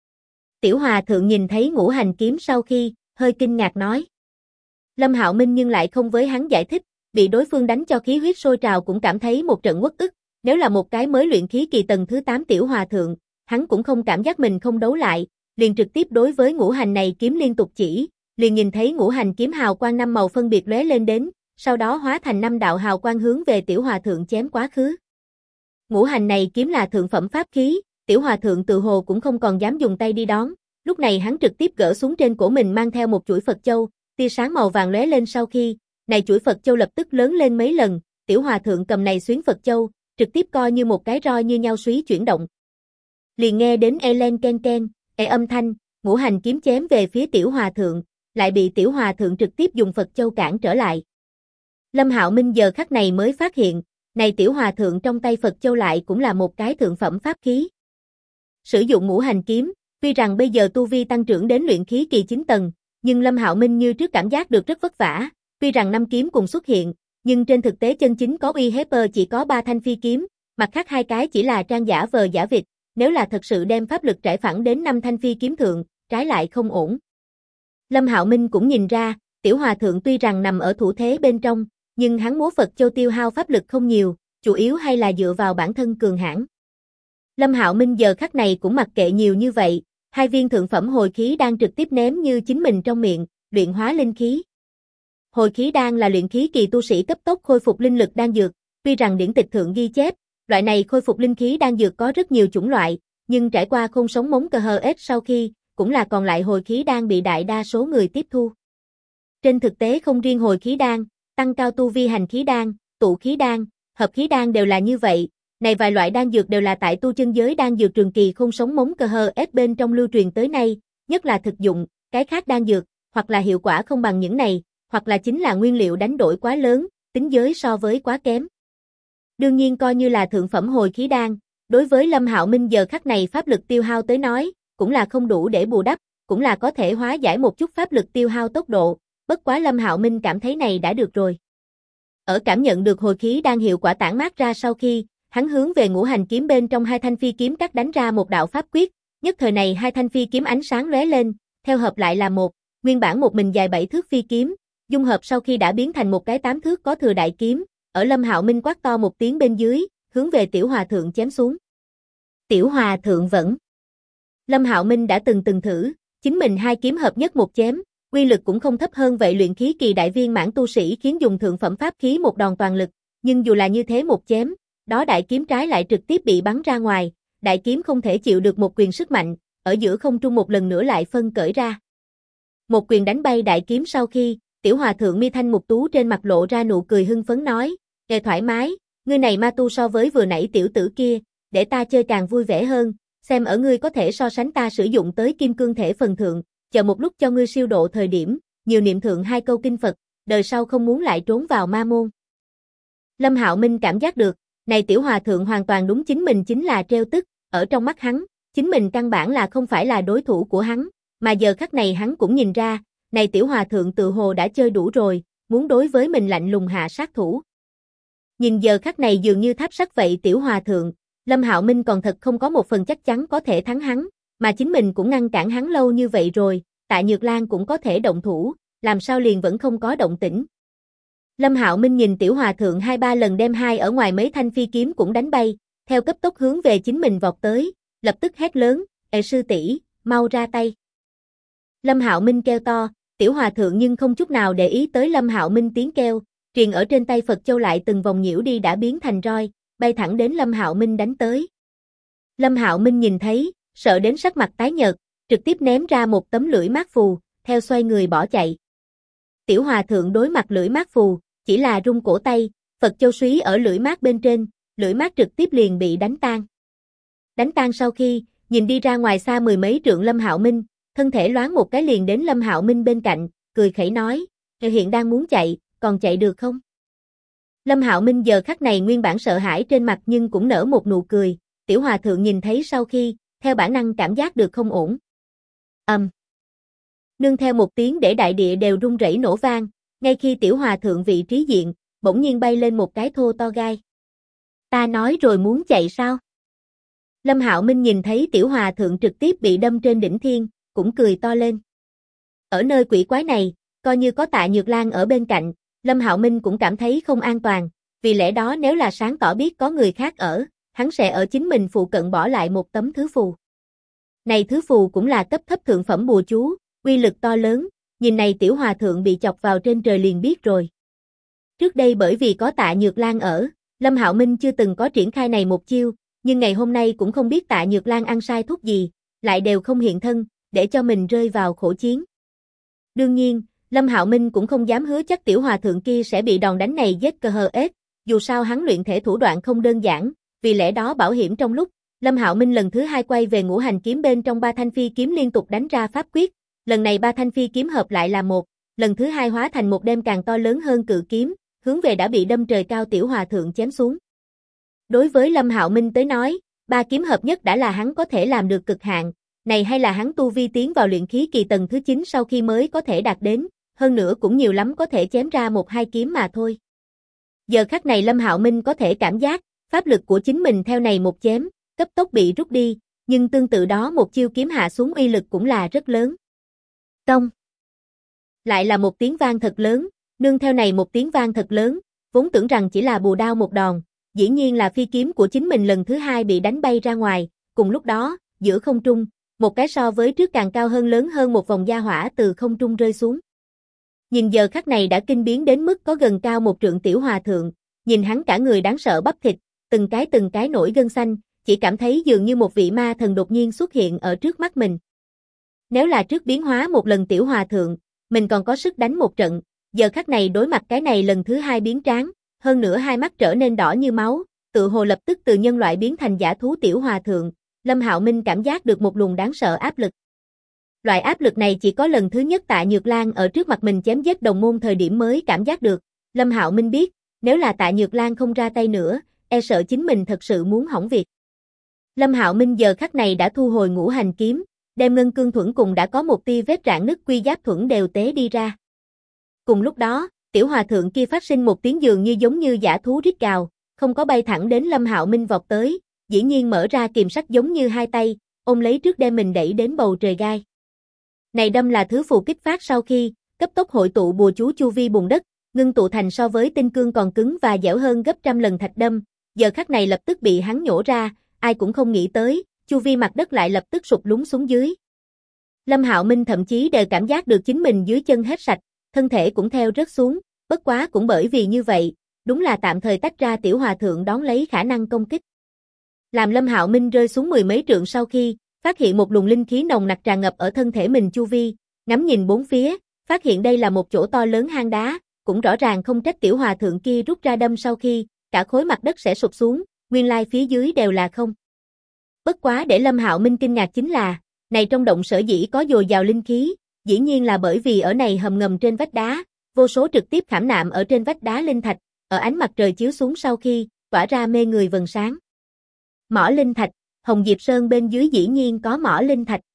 S1: Tiểu Hòa Thượng nhìn thấy ngũ hành kiếm sau khi, hơi kinh ngạc nói. Lâm Hạo Minh nhưng lại không với hắn giải thích, bị đối phương đánh cho khí huyết sôi trào cũng cảm thấy một trận uất ức, nếu là một cái mới luyện khí kỳ tầng thứ 8 Tiểu Hòa Thượng, hắn cũng không cảm giác mình không đấu lại, liền trực tiếp đối với ngũ hành này kiếm liên tục chỉ, liền nhìn thấy ngũ hành kiếm hào quang 5 màu phân biệt lóe lên đến, sau đó hóa thành 5 đạo hào quang hướng về Tiểu Hòa Thượng chém quá khứ. Ngũ hành này kiếm là thượng phẩm pháp khí, Tiểu Hòa Thượng tự hồ cũng không còn dám dùng tay đi đón, lúc này hắn trực tiếp gỡ xuống trên cổ mình mang theo một chuỗi Phật châu, tia sáng màu vàng lóe lên sau khi, này chuỗi Phật châu lập tức lớn lên mấy lần, Tiểu Hòa Thượng cầm này xuyến Phật châu, trực tiếp coi như một cái roi như nhau súy chuyển động. Liền nghe đến len ken ken, âm thanh, ngũ hành kiếm chém về phía Tiểu Hòa Thượng, lại bị Tiểu Hòa Thượng trực tiếp dùng Phật châu cản trở lại. Lâm Hạo Minh giờ khắc này mới phát hiện, này Tiểu Hòa Thượng trong tay Phật châu lại cũng là một cái thượng phẩm pháp khí. Sử dụng ngũ hành kiếm, tuy rằng bây giờ tu vi tăng trưởng đến luyện khí kỳ 9 tầng, nhưng Lâm Hạo Minh như trước cảm giác được rất vất vả, Tuy rằng 5 kiếm cùng xuất hiện, nhưng trên thực tế chân chính có uy hiếp chỉ có 3 thanh phi kiếm, mặt khác 2 cái chỉ là trang giả vờ giả vịt, nếu là thật sự đem pháp lực trải phẳng đến 5 thanh phi kiếm thượng, trái lại không ổn. Lâm Hạo Minh cũng nhìn ra, tiểu hòa thượng tuy rằng nằm ở thủ thế bên trong, nhưng hắn múa Phật Châu tiêu hao pháp lực không nhiều, chủ yếu hay là dựa vào bản thân cường hãn. Lâm Hạo Minh giờ khắc này cũng mặc kệ nhiều như vậy, 2 viên thượng phẩm hồi khí đang trực tiếp ném như chính mình trong miệng, luyện hóa linh khí. Hồi khí đan là luyện khí kỳ tu sĩ cấp tốc khôi phục linh lực đan dược, tuy rằng điển tịch thượng ghi chép, loại này khôi phục linh khí đan dược có rất nhiều chủng loại, nhưng trải qua khôn sống mống cờ hờ ết sau khi, cũng là còn lại hồi khí đan bị đại đa số người tiếp thu. Trên thực tế không riêng hồi khí đan, tăng cao tu vi hành khí đan, tụ khí đan, hợp khí đan đều là như vậy, này vài loại đan dược đều là tại tu chân giới đan dược trường kỳ khôn sống mống cờ hờ ết bên trong lưu truyền tới nay, nhất là thực dụng, cái khác đan dược, hoặc là hiệu quả không bằng những này, hoặc là chính là nguyên liệu đánh đổi quá lớn, tính giới so với quá kém. Đương nhiên coi như là thượng phẩm hồi khí đan, đối với Lâm Hạo Minh giờ khắc này pháp lực tiêu hao tới nói, cũng là không đủ để bù đắp, cũng là có thể hóa giải một chút pháp lực tiêu hao tốc độ, bất quá Lâm Hạo Minh cảm thấy này đã được rồi. Ở cảm nhận được hồi khí đan hiệu quả tản mát ra sau khi, hắn hướng về ngũ hành kiếm bên trong 2 thanh phi kiếm cắt đánh ra một đạo pháp quyết, nhất thời này 2 thanh phi kiếm ánh sáng lóe lên, theo hợp lại là một, nguyên bản một mình dài 7 thước phi kiếm, dung hợp sau khi đã biến thành một cái 8 thước có thừa đại kiếm, ở Lâm Hạo Minh quát to một tiếng bên dưới, hướng về tiểu hòa thượng chém xuống. Tiểu hòa thượng vẫn. Lâm Hạo Minh đã từng thử, chính mình 2 kiếm hợp nhất một chém, uy lực cũng không thấp hơn vậy luyện khí kỳ đại viên mãn tu sĩ khiến dùng thượng phẩm pháp khí một đòn toàn lực, nhưng dù là như thế một chém, đó đại kiếm trái lại trực tiếp bị bắn ra ngoài, đại kiếm không thể chịu được một quyền sức mạnh, ở giữa không trung một lần nữa lại phân cởi ra. Một quyền đánh bay đại kiếm sau khi, tiểu hòa thượng mi thanh mục tú trên mặt lộ ra nụ cười hưng phấn nói, nghe thoải mái, ngươi này ma tu so với vừa nãy tiểu tử kia, để ta chơi càng vui vẻ hơn, xem ở ngươi có thể so sánh ta sử dụng tới kim cương thể phần thượng, chờ một lúc cho ngươi siêu độ thời điểm, nhiều niệm thượng 2 câu kinh Phật, đời sau không muốn lại trốn vào ma môn. Lâm Hạo Minh cảm giác được, này tiểu hòa thượng hoàn toàn đúng chính mình chính là trêu tức, ở trong mắt hắn, chính mình căn bản là không phải là đối thủ của hắn, mà giờ khắc này hắn cũng nhìn ra, này tiểu hòa thượng tự hồ đã chơi đủ rồi, muốn đối với mình lạnh lùng hạ sát thủ. Nhìn giờ khắc này dường như tháp sắt vậy tiểu hòa thượng, Lâm Hạo Minh còn thật không có một phần chắc chắn có thể thắng hắn, mà chính mình cũng ngăn cản hắn lâu như vậy rồi, Tạ Nhược Lan cũng có thể động thủ, làm sao liền vẫn không có động tĩnh. Lâm Hạo Minh nhìn tiểu hòa thượng 2-3 lần đem hai ở ngoài mấy thanh phi kiếm cũng đánh bay, theo cấp tốc hướng về chính mình vọt tới, lập tức hét lớn, "Ê sư tỷ, mau ra tay." Lâm Hạo Minh kêu to, tiểu hòa thượng nhưng không chút nào để ý tới Lâm Hạo Minh tiếng kêu, truyền ở trên tay Phật Châu lại từng vòng nhiễu đi đã biến thành roi, bay thẳng đến Lâm Hạo Minh đánh tới. Lâm Hạo Minh nhìn thấy, sợ đến sắc mặt tái nhợt, trực tiếp ném ra một tấm lưỡi mát phù, theo xoay người bỏ chạy. Tiểu hòa thượng đối mặt lưỡi mát phù, chỉ là rung cổ tay, Phật Châu súy ở lưỡi mát bên trên, lưỡi mát trực tiếp liền bị đánh tan. Đánh tan sau khi, nhìn đi ra ngoài xa 10 mấy trượng Lâm Hạo Minh, thân thể loáng một cái liền đến Lâm Hạo Minh bên cạnh, cười khẩy nói, hiện đang muốn chạy, còn chạy được không? Lâm Hạo Minh giờ khắc này nguyên bản sợ hãi trên mặt nhưng cũng nở một nụ cười, tiểu hòa thượng nhìn thấy sau khi, theo bản năng cảm giác được không ổn. Nương theo một tiếng để đại địa đều rung rẩy nổ vang, ngay khi tiểu hòa thượng vị trí diện, bỗng nhiên bay lên một cái thô to gai. Ta nói rồi muốn chạy sao? Lâm Hạo Minh nhìn thấy tiểu hòa thượng trực tiếp bị đâm trên đỉnh thiên, cũng cười to lên. Ở nơi quỷ quái này, coi như có Tạ Nhược Lan ở bên cạnh, Lâm Hạo Minh cũng cảm thấy không an toàn, vì lẽ đó nếu là sáng tỏ biết có người khác ở, hắn sẽ ở chính mình phụ cận bỏ lại một tấm thứ phù. Này thứ phù cũng là cấp thấp thượng phẩm bùa chú, uy lực to lớn, nhìn này tiểu hòa thượng bị chọc vào trên trời liền biết rồi. Trước đây bởi vì có Tạ Nhược Lan ở, Lâm Hạo Minh chưa từng có triển khai này một chiêu, nhưng ngày hôm nay cũng không biết Tạ Nhược Lan ăn sai thuốc gì, lại đều không hiện thân, để cho mình rơi vào khổ chiến. Đương nhiên, Lâm Hạo Minh cũng không dám hứa chắc tiểu hòa thượng kia sẽ bị đòn đánh này giết cơ hờ ết, dù sao hắn luyện thể thủ đoạn không đơn giản, vì lẽ đó bảo hiểm trong lúc, Lâm Hạo Minh lần thứ hai quay về ngũ hành kiếm bên trong 3 thanh phi kiếm liên tục đánh ra pháp quyết, lần này 3 thanh phi kiếm hợp lại là một, lần thứ hai hóa thành một đem càng to lớn hơn cự kiếm, hướng về đã bị đâm trời cao tiểu hòa thượng chém xuống. Đối với Lâm Hạo Minh tới nói, 3 kiếm hợp nhất đã là hắn có thể làm được cực hạn, này hay là hắn tu vi tiến vào luyện khí kỳ tầng thứ 9 sau khi mới có thể đạt đến, hơn nữa cũng nhiều lắm có thể chém ra một hai kiếm mà thôi. Giờ khắc này Lâm Hạo Minh có thể cảm giác, pháp lực của chính mình theo này một chém, cấp tốc bị rút đi, nhưng tương tự đó một chiêu kiếm hạ xuống uy lực cũng là rất lớn. Tông. Lại là một tiếng vang thật lớn, nương theo này một tiếng vang thật lớn, vốn tưởng rằng chỉ là bù đao một đòn, dĩ nhiên là phi kiếm của chính mình lần thứ hai bị đánh bay ra ngoài, cùng lúc đó, giữa không trung, một cái so với trước càng cao hơn lớn hơn một vòng gia hỏa từ không trung rơi xuống. Nhìn giờ khắc này đã kinh biến đến mức có gần cao một trượng tiểu hòa thượng, nhìn hắn cả người đáng sợ bắp thịt, từng cái nổi gân xanh, chỉ cảm thấy dường như một vị ma thần đột nhiên xuất hiện ở trước mắt mình. Nếu là trước biến hóa một lần tiểu hòa thượng, mình còn có sức đánh một trận, giờ khắc này đối mặt cái này lần thứ hai biến tráng, hơn nữa hai mắt trở nên đỏ như máu, tự hồ lập tức từ nhân loại biến thành dã thú tiểu hòa thượng, Lâm Hạo Minh cảm giác được một luồng đáng sợ áp lực. Loại áp lực này chỉ có lần thứ nhất Tạ Nhược Lan ở trước mặt mình chém giết đồng môn thời điểm mới cảm giác được, Lâm Hạo Minh biết, nếu là Tạ Nhược Lan không ra tay nữa, e sợ chính mình thật sự muốn hỏng việc. Lâm Hạo Minh giờ khắc này đã thu hồi ngũ hành kiếm, đem ngân cương thuẫn cùng đã có một tia vết rạn nứt quy giáp thuẫn đều tế đi ra. Cùng lúc đó, tiểu hòa thượng kia phát sinh một tiếng dường như giống như dã thú rít gào, không có bay thẳng đến Lâm Hạo Minh vọt tới, dĩ nhiên mở ra kiềm sắt giống như hai tay, ôm lấy trước đem mình đẩy đến bầu trời gai. Này đâm là thứ phù kích phát sau khi, cấp tốc hội tụ bùa chú chu vi bùn đất, ngưng tụ thành so với tinh cương còn cứng và dẻo hơn gấp trăm lần thạch đâm, giờ khắc này lập tức bị hắn nhổ ra, ai cũng không nghĩ tới, chu vi mặt đất lại lập tức sụp lún xuống dưới. Lâm Hạo Minh thậm chí đều cảm giác được chính mình dưới chân hết sạch, thân thể cũng theo rớt xuống, bất quá cũng bởi vì như vậy, đúng là tạm thời tách ra tiểu hòa thượng đón lấy khả năng công kích. Làm Lâm Hạo Minh rơi xuống mười mấy trượng sau khi, phát hiện một luồng linh khí nồng nặc tràn ngập ở thân thể mình chu vi, ngắm nhìn bốn phía, phát hiện đây là một chỗ to lớn hang đá, cũng rõ ràng không trách tiểu hòa thượng kia rút ra đâm sau khi, cả khối mặt đất sẽ sụp xuống, nguyên lai phía dưới đều là không. Bất quá để Lâm Hạo Minh kinh ngạc chính là, này trong động sở dĩ có dồi dào linh khí, dĩ nhiên là bởi vì ở này hầm ngầm trên vách đá, vô số trực tiếp khảm nạm ở trên vách đá linh thạch, ở ánh mặt trời chiếu xuống sau khi, tỏa ra mê người vầng sáng. Mỏ linh thạch, Hồng Diệp Sơn bên dưới dĩ nhiên có mỏ linh thạch.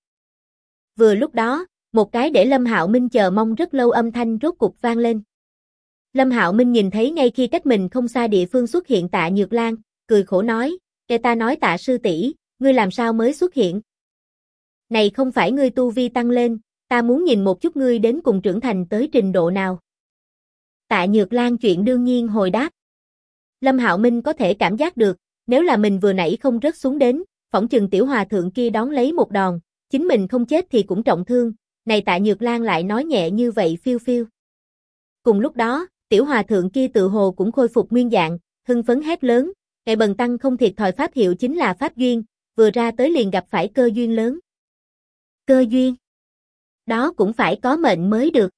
S1: Vừa lúc đó, một cái để Lâm Hạo Minh chờ mong rất lâu âm thanh rốt cục vang lên. Lâm Hạo Minh nhìn thấy ngay khi cách mình không xa địa phương xuất hiện Tạ Nhược Lan, cười khổ nói, "Kể ta nói Tạ sư tỷ, ngươi làm sao mới xuất hiện? Này không phải ngươi tu vi tăng lên, ta muốn nhìn một chút ngươi đến cùng trưởng thành tới trình độ nào." Tạ Nhược Lan chuyện đương nhiên hồi đáp. Lâm Hạo Minh có thể cảm giác được, nếu là mình vừa nãy không rớt xuống đến, phỏng chừng tiểu hòa thượng kia đón lấy một đòn, chính mình không chết thì cũng trọng thương, này Tạ Nhược Lan lại nói nhẹ như vậy phiêu phiêu. Cùng lúc đó, tiểu hòa thượng kia tự hồ cũng khôi phục nguyên dạng, hưng phấn hét lớn, "Ngày bần tăng không thiệt thòi pháp hiệu chính là pháp duyên, vừa ra tới liền gặp phải cơ duyên lớn." Cơ duyên? Đó cũng phải có mệnh mới được.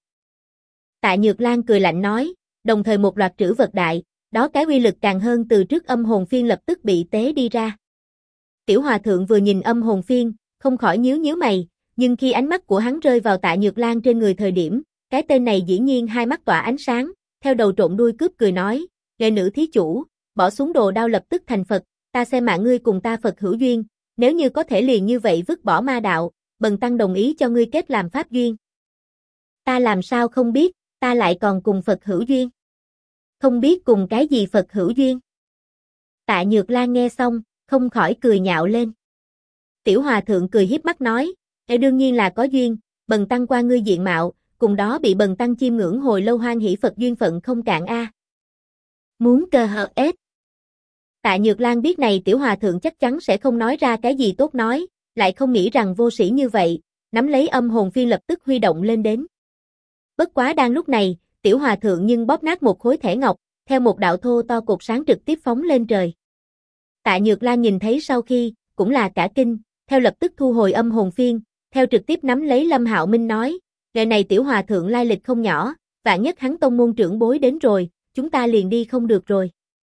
S1: Tạ Nhược Lan cười lạnh nói, đồng thời một loạt trữ vật đại, đó cái uy lực càng hơn từ trước âm hồn phiên lập tức bị tế đi ra. Tiểu hòa thượng vừa nhìn âm hồn phiên, không khỏi nhíu mày, nhưng khi ánh mắt của hắn rơi vào Tạ Nhược Lan trên người thời điểm, cái tên này dĩ nhiên hai mắt tỏa ánh sáng, theo đầu trộn đuôi cướp cười nói, "Nghệ nữ thí chủ, bỏ xuống đồ đao lập tức thành Phật, ta xem mạng ngươi cùng ta Phật hữu duyên, nếu như có thể liền như vậy vứt bỏ ma đạo, bần tăng đồng ý cho ngươi kết làm pháp duyên." Ta làm sao không biết, ta lại còn cùng Phật hữu duyên. Không biết cùng cái gì Phật hữu duyên. Tạ Nhược Lan nghe xong, không khỏi cười nhạo lên. Tiểu hòa thượng cười hiếp mắt nói, đương nhiên là có duyên, bần tăng qua ngươi diện mạo, cùng đó bị bần tăng chiêm ngưỡng hồi lâu hoan hỷ Phật duyên phận không cạn a. Muốn cơ hợp ết. Tạ Nhược Lan biết này tiểu hòa thượng chắc chắn sẽ không nói ra cái gì tốt nói, lại không nghĩ rằng vô sĩ như vậy, nắm lấy âm hồn phiên lập tức huy động lên đến. Bất quá đang lúc này, tiểu hòa thượng nhưng bóp nát một khối thẻ ngọc, theo một đạo thô to cột sáng trực tiếp phóng lên trời. Tạ Nhược Lan nhìn thấy sau khi, cũng là cả kinh, theo lập tức thu hồi âm hồn phiên, theo trực tiếp nắm lấy Lâm Hạo Minh nói, "Ngày này tiểu hòa thượng lai lịch không nhỏ, vạn nhất hắn tông môn trưởng bối đến rồi, chúng ta liền đi không được rồi."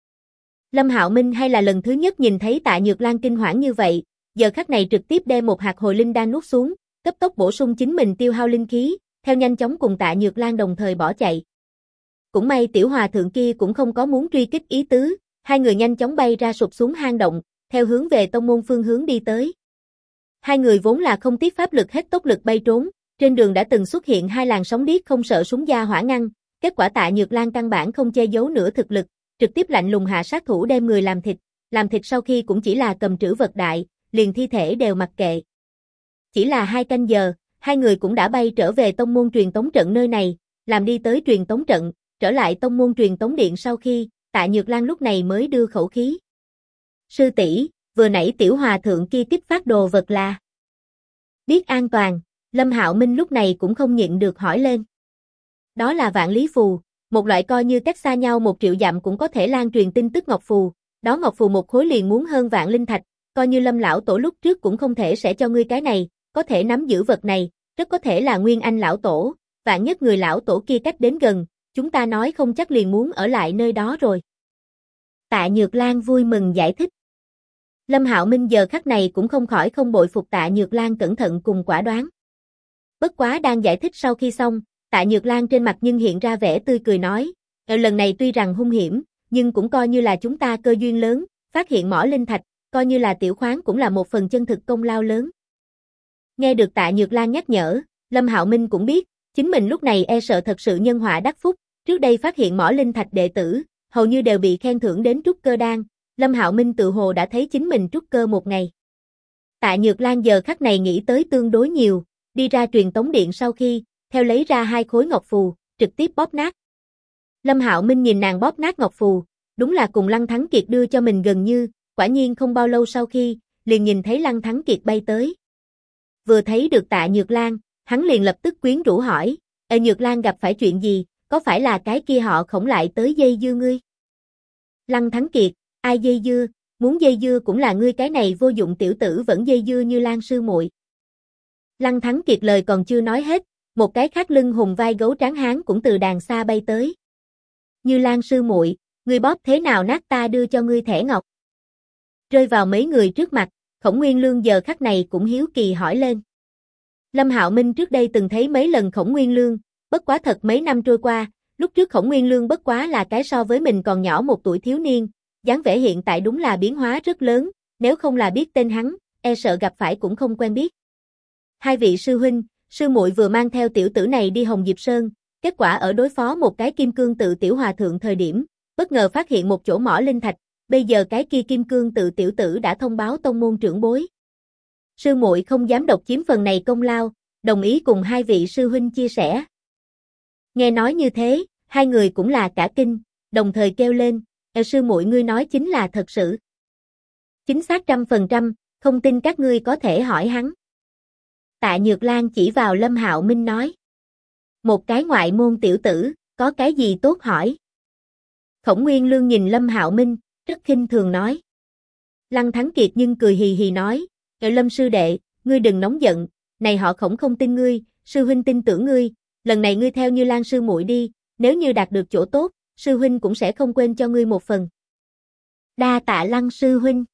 S1: Lâm Hạo Minh hay là lần thứ nhất nhìn thấy Tạ Nhược Lan kinh hoảng như vậy, giờ khắc này trực tiếp đem một hạt hồi linh đan nuốt xuống, cấp tốc bổ sung chính mình tiêu hao linh khí, theo nhanh chóng cùng Tạ Nhược Lan đồng thời bỏ chạy. Cũng may tiểu hòa thượng kia cũng không có muốn truy kích ý tứ, hai người nhanh chóng bay ra sụp xuống hang động, theo hướng về tông môn phương hướng đi tới. Hai người vốn là không tiếc pháp lực hết tốc lực bay trốn, Trên đường đã từng xuất hiện hai làn sóng điếc không sợ súng da hỏa ngăn, kết quả Tạ Nhược Lan căn bản không che giấu nửa thực lực, trực tiếp lạnh lùng hạ sát thủ đem người làm thịt sau khi cũng chỉ là cầm trữ vật đại, liền thi thể đều mặc kệ. Chỉ là 2 canh giờ, hai người cũng đã bay trở về tông môn truyền tống trận nơi này, làm đi tới truyền tống trận, trở lại tông môn truyền tống điện sau khi, Tạ Nhược Lan lúc này mới đưa khẩu khí. Sư tỷ, vừa nãy tiểu hòa thượng kia kích phát đồ vật là? Biết an toàn, Lâm Hạo Minh lúc này cũng không nhịn được hỏi lên. Đó là vạn lý phù, một loại coi như cách xa nhau 1 triệu dặm cũng có thể lan truyền tin tức ngọc phù, đó ngọc phù một khối liền muốn hơn vạn linh thạch, coi như Lâm lão tổ lúc trước cũng không thể sẽ cho ngươi cái này, có thể nắm giữ vật này, rất có thể là Nguyên Anh lão tổ, vạn nhất người lão tổ kia cách đến gần, chúng ta nói không chắc liền muốn ở lại nơi đó rồi. Tạ Nhược Lan vui mừng giải thích. Lâm Hạo Minh giờ khắc này cũng không khỏi không bội phục Tạ Nhược Lan cẩn thận cùng quả đoán. Bất quá đang giải thích sau khi xong, Tạ Nhược Lan trên mặt nhưng hiện ra vẻ tươi cười nói, lần này tuy rằng hung hiểm, nhưng cũng coi như là chúng ta cơ duyên lớn, phát hiện mỏ linh thạch, coi như là tiểu khoáng cũng là một phần chân thực công lao lớn. Nghe được Tạ Nhược Lan nhắc nhở, Lâm Hạo Minh cũng biết, chính mình lúc này e sợ thật sự nhân họa đắc phúc, trước đây phát hiện mỏ linh thạch đệ tử, hầu như đều bị khen thưởng đến trúc cơ đan, Lâm Hạo Minh tự hồ đã thấy chính mình trúc cơ một ngày. Tạ Nhược Lan giờ khắc này nghĩ tới tương đối nhiều, đi ra truyền tống điện sau khi, theo lấy ra 2 khối ngọc phù, trực tiếp bóp nát. Lâm Hạo Minh nhìn nàng bóp nát ngọc phù, đúng là cùng Lăng Thắng Kiệt đưa cho mình gần như, quả nhiên không bao lâu sau khi, liền nhìn thấy Lăng Thắng Kiệt bay tới. Vừa thấy được Tạ Nhược Lan, hắn liền lập tức quyến rũ hỏi, Nhược Lan gặp phải chuyện gì, có phải là cái kia họ Khổng lại tới dây dưa ngươi? Lăng Thắng Kiệt, ai dây dưa, muốn dây dưa cũng là ngươi cái này vô dụng tiểu tử vẫn dây dưa như Lan sư muội. Lăng Thắng Kiệt lời còn chưa nói hết, một cái khác lưng hùng vai gấu tráng hán cũng từ đàng xa bay tới. Như Lan sư muội, ngươi bóp thế nào nát ta đưa cho ngươi thẻ ngọc. Rơi vào mấy người trước mặt, Khổng Nguyên Lương giờ khắc này cũng hiếu kỳ hỏi lên. Lâm Hạo Minh trước đây từng thấy mấy lần Khổng Nguyên Lương, bất quá thật mấy năm trôi qua, lúc trước Khổng Nguyên Lương bất quá là cái so với mình còn nhỏ 1 tuổi thiếu niên, dáng vẻ hiện tại đúng là biến hóa rất lớn, nếu không là biết tên hắn, e sợ gặp phải cũng không quen biết. 2 vị sư huynh, sư muội vừa mang theo tiểu tử này đi Hồng Diệp Sơn, kết quả ở đối phó một cái kim cương tự tiểu hòa thượng thời điểm, bất ngờ phát hiện một chỗ mỏ linh thạch, bây giờ cái kia kim cương tự tiểu tử đã thông báo tông môn trưởng bối. Sư muội không dám độc chiếm phần này công lao, đồng ý cùng 2 vị sư huynh chia sẻ. Nghe nói như thế, 2 người cũng là cả kinh, đồng thời kêu lên, sư muội ngươi nói chính là thật sự. Chính xác 100%, không tin các ngươi có thể hỏi hắn. Tạ Nhược Lan chỉ vào Lâm Hạo Minh nói. Một cái ngoại môn tiểu tử, có cái gì tốt hỏi? Khổng Nguyên Lương nhìn Lâm Hạo Minh, rất khinh thường nói. Lăng Thắng Kiệt nhưng cười hì hì nói, Lâm sư đệ, ngươi đừng nóng giận, này họ Khổng không tin ngươi, sư huynh tin tưởng ngươi, lần này ngươi theo Như Lan sư muội đi, nếu như đạt được chỗ tốt, sư huynh cũng sẽ không quên cho ngươi một phần. Đa tạ Lăng sư huynh.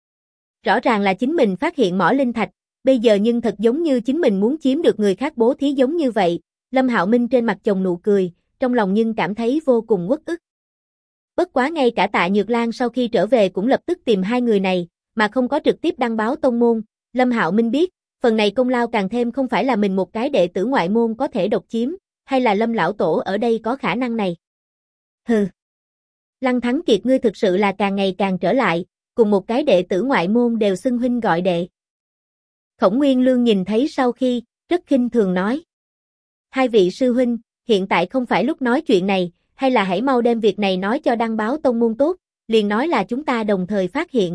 S1: Rõ ràng là chính mình phát hiện mỏ linh thạch, bây giờ nhưng thật giống như chính mình muốn chiếm được người khác bố thí giống như vậy, Lâm Hạo Minh trên mặt chồng nụ cười, trong lòng nhưng cảm thấy vô cùng uất ức. Bất quá ngay cả Tạ Nhược Lan sau khi trở về cũng lập tức tìm 2 người này, mà không có trực tiếp đăng báo tông môn, Lâm Hạo Minh biết, phần này công lao càng thêm không phải là mình một cái đệ tử ngoại môn có thể độc chiếm, hay là Lâm lão tổ ở đây có khả năng này. Hừ. Lăng Thắng Kiệt ngươi thực sự là càng ngày càng trở lại, cùng một cái đệ tử ngoại môn đều xưng huynh gọi đệ. Khổng Nguyên Lương nhìn thấy sau khi, rất khinh thường nói. 2 vị sư huynh, hiện tại không phải lúc nói chuyện này, hay là hãy mau đem việc này nói cho đăng báo tông môn tốt, liền nói là chúng ta đồng thời phát hiện.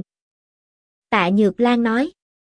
S1: Tạ Nhược Lan nói.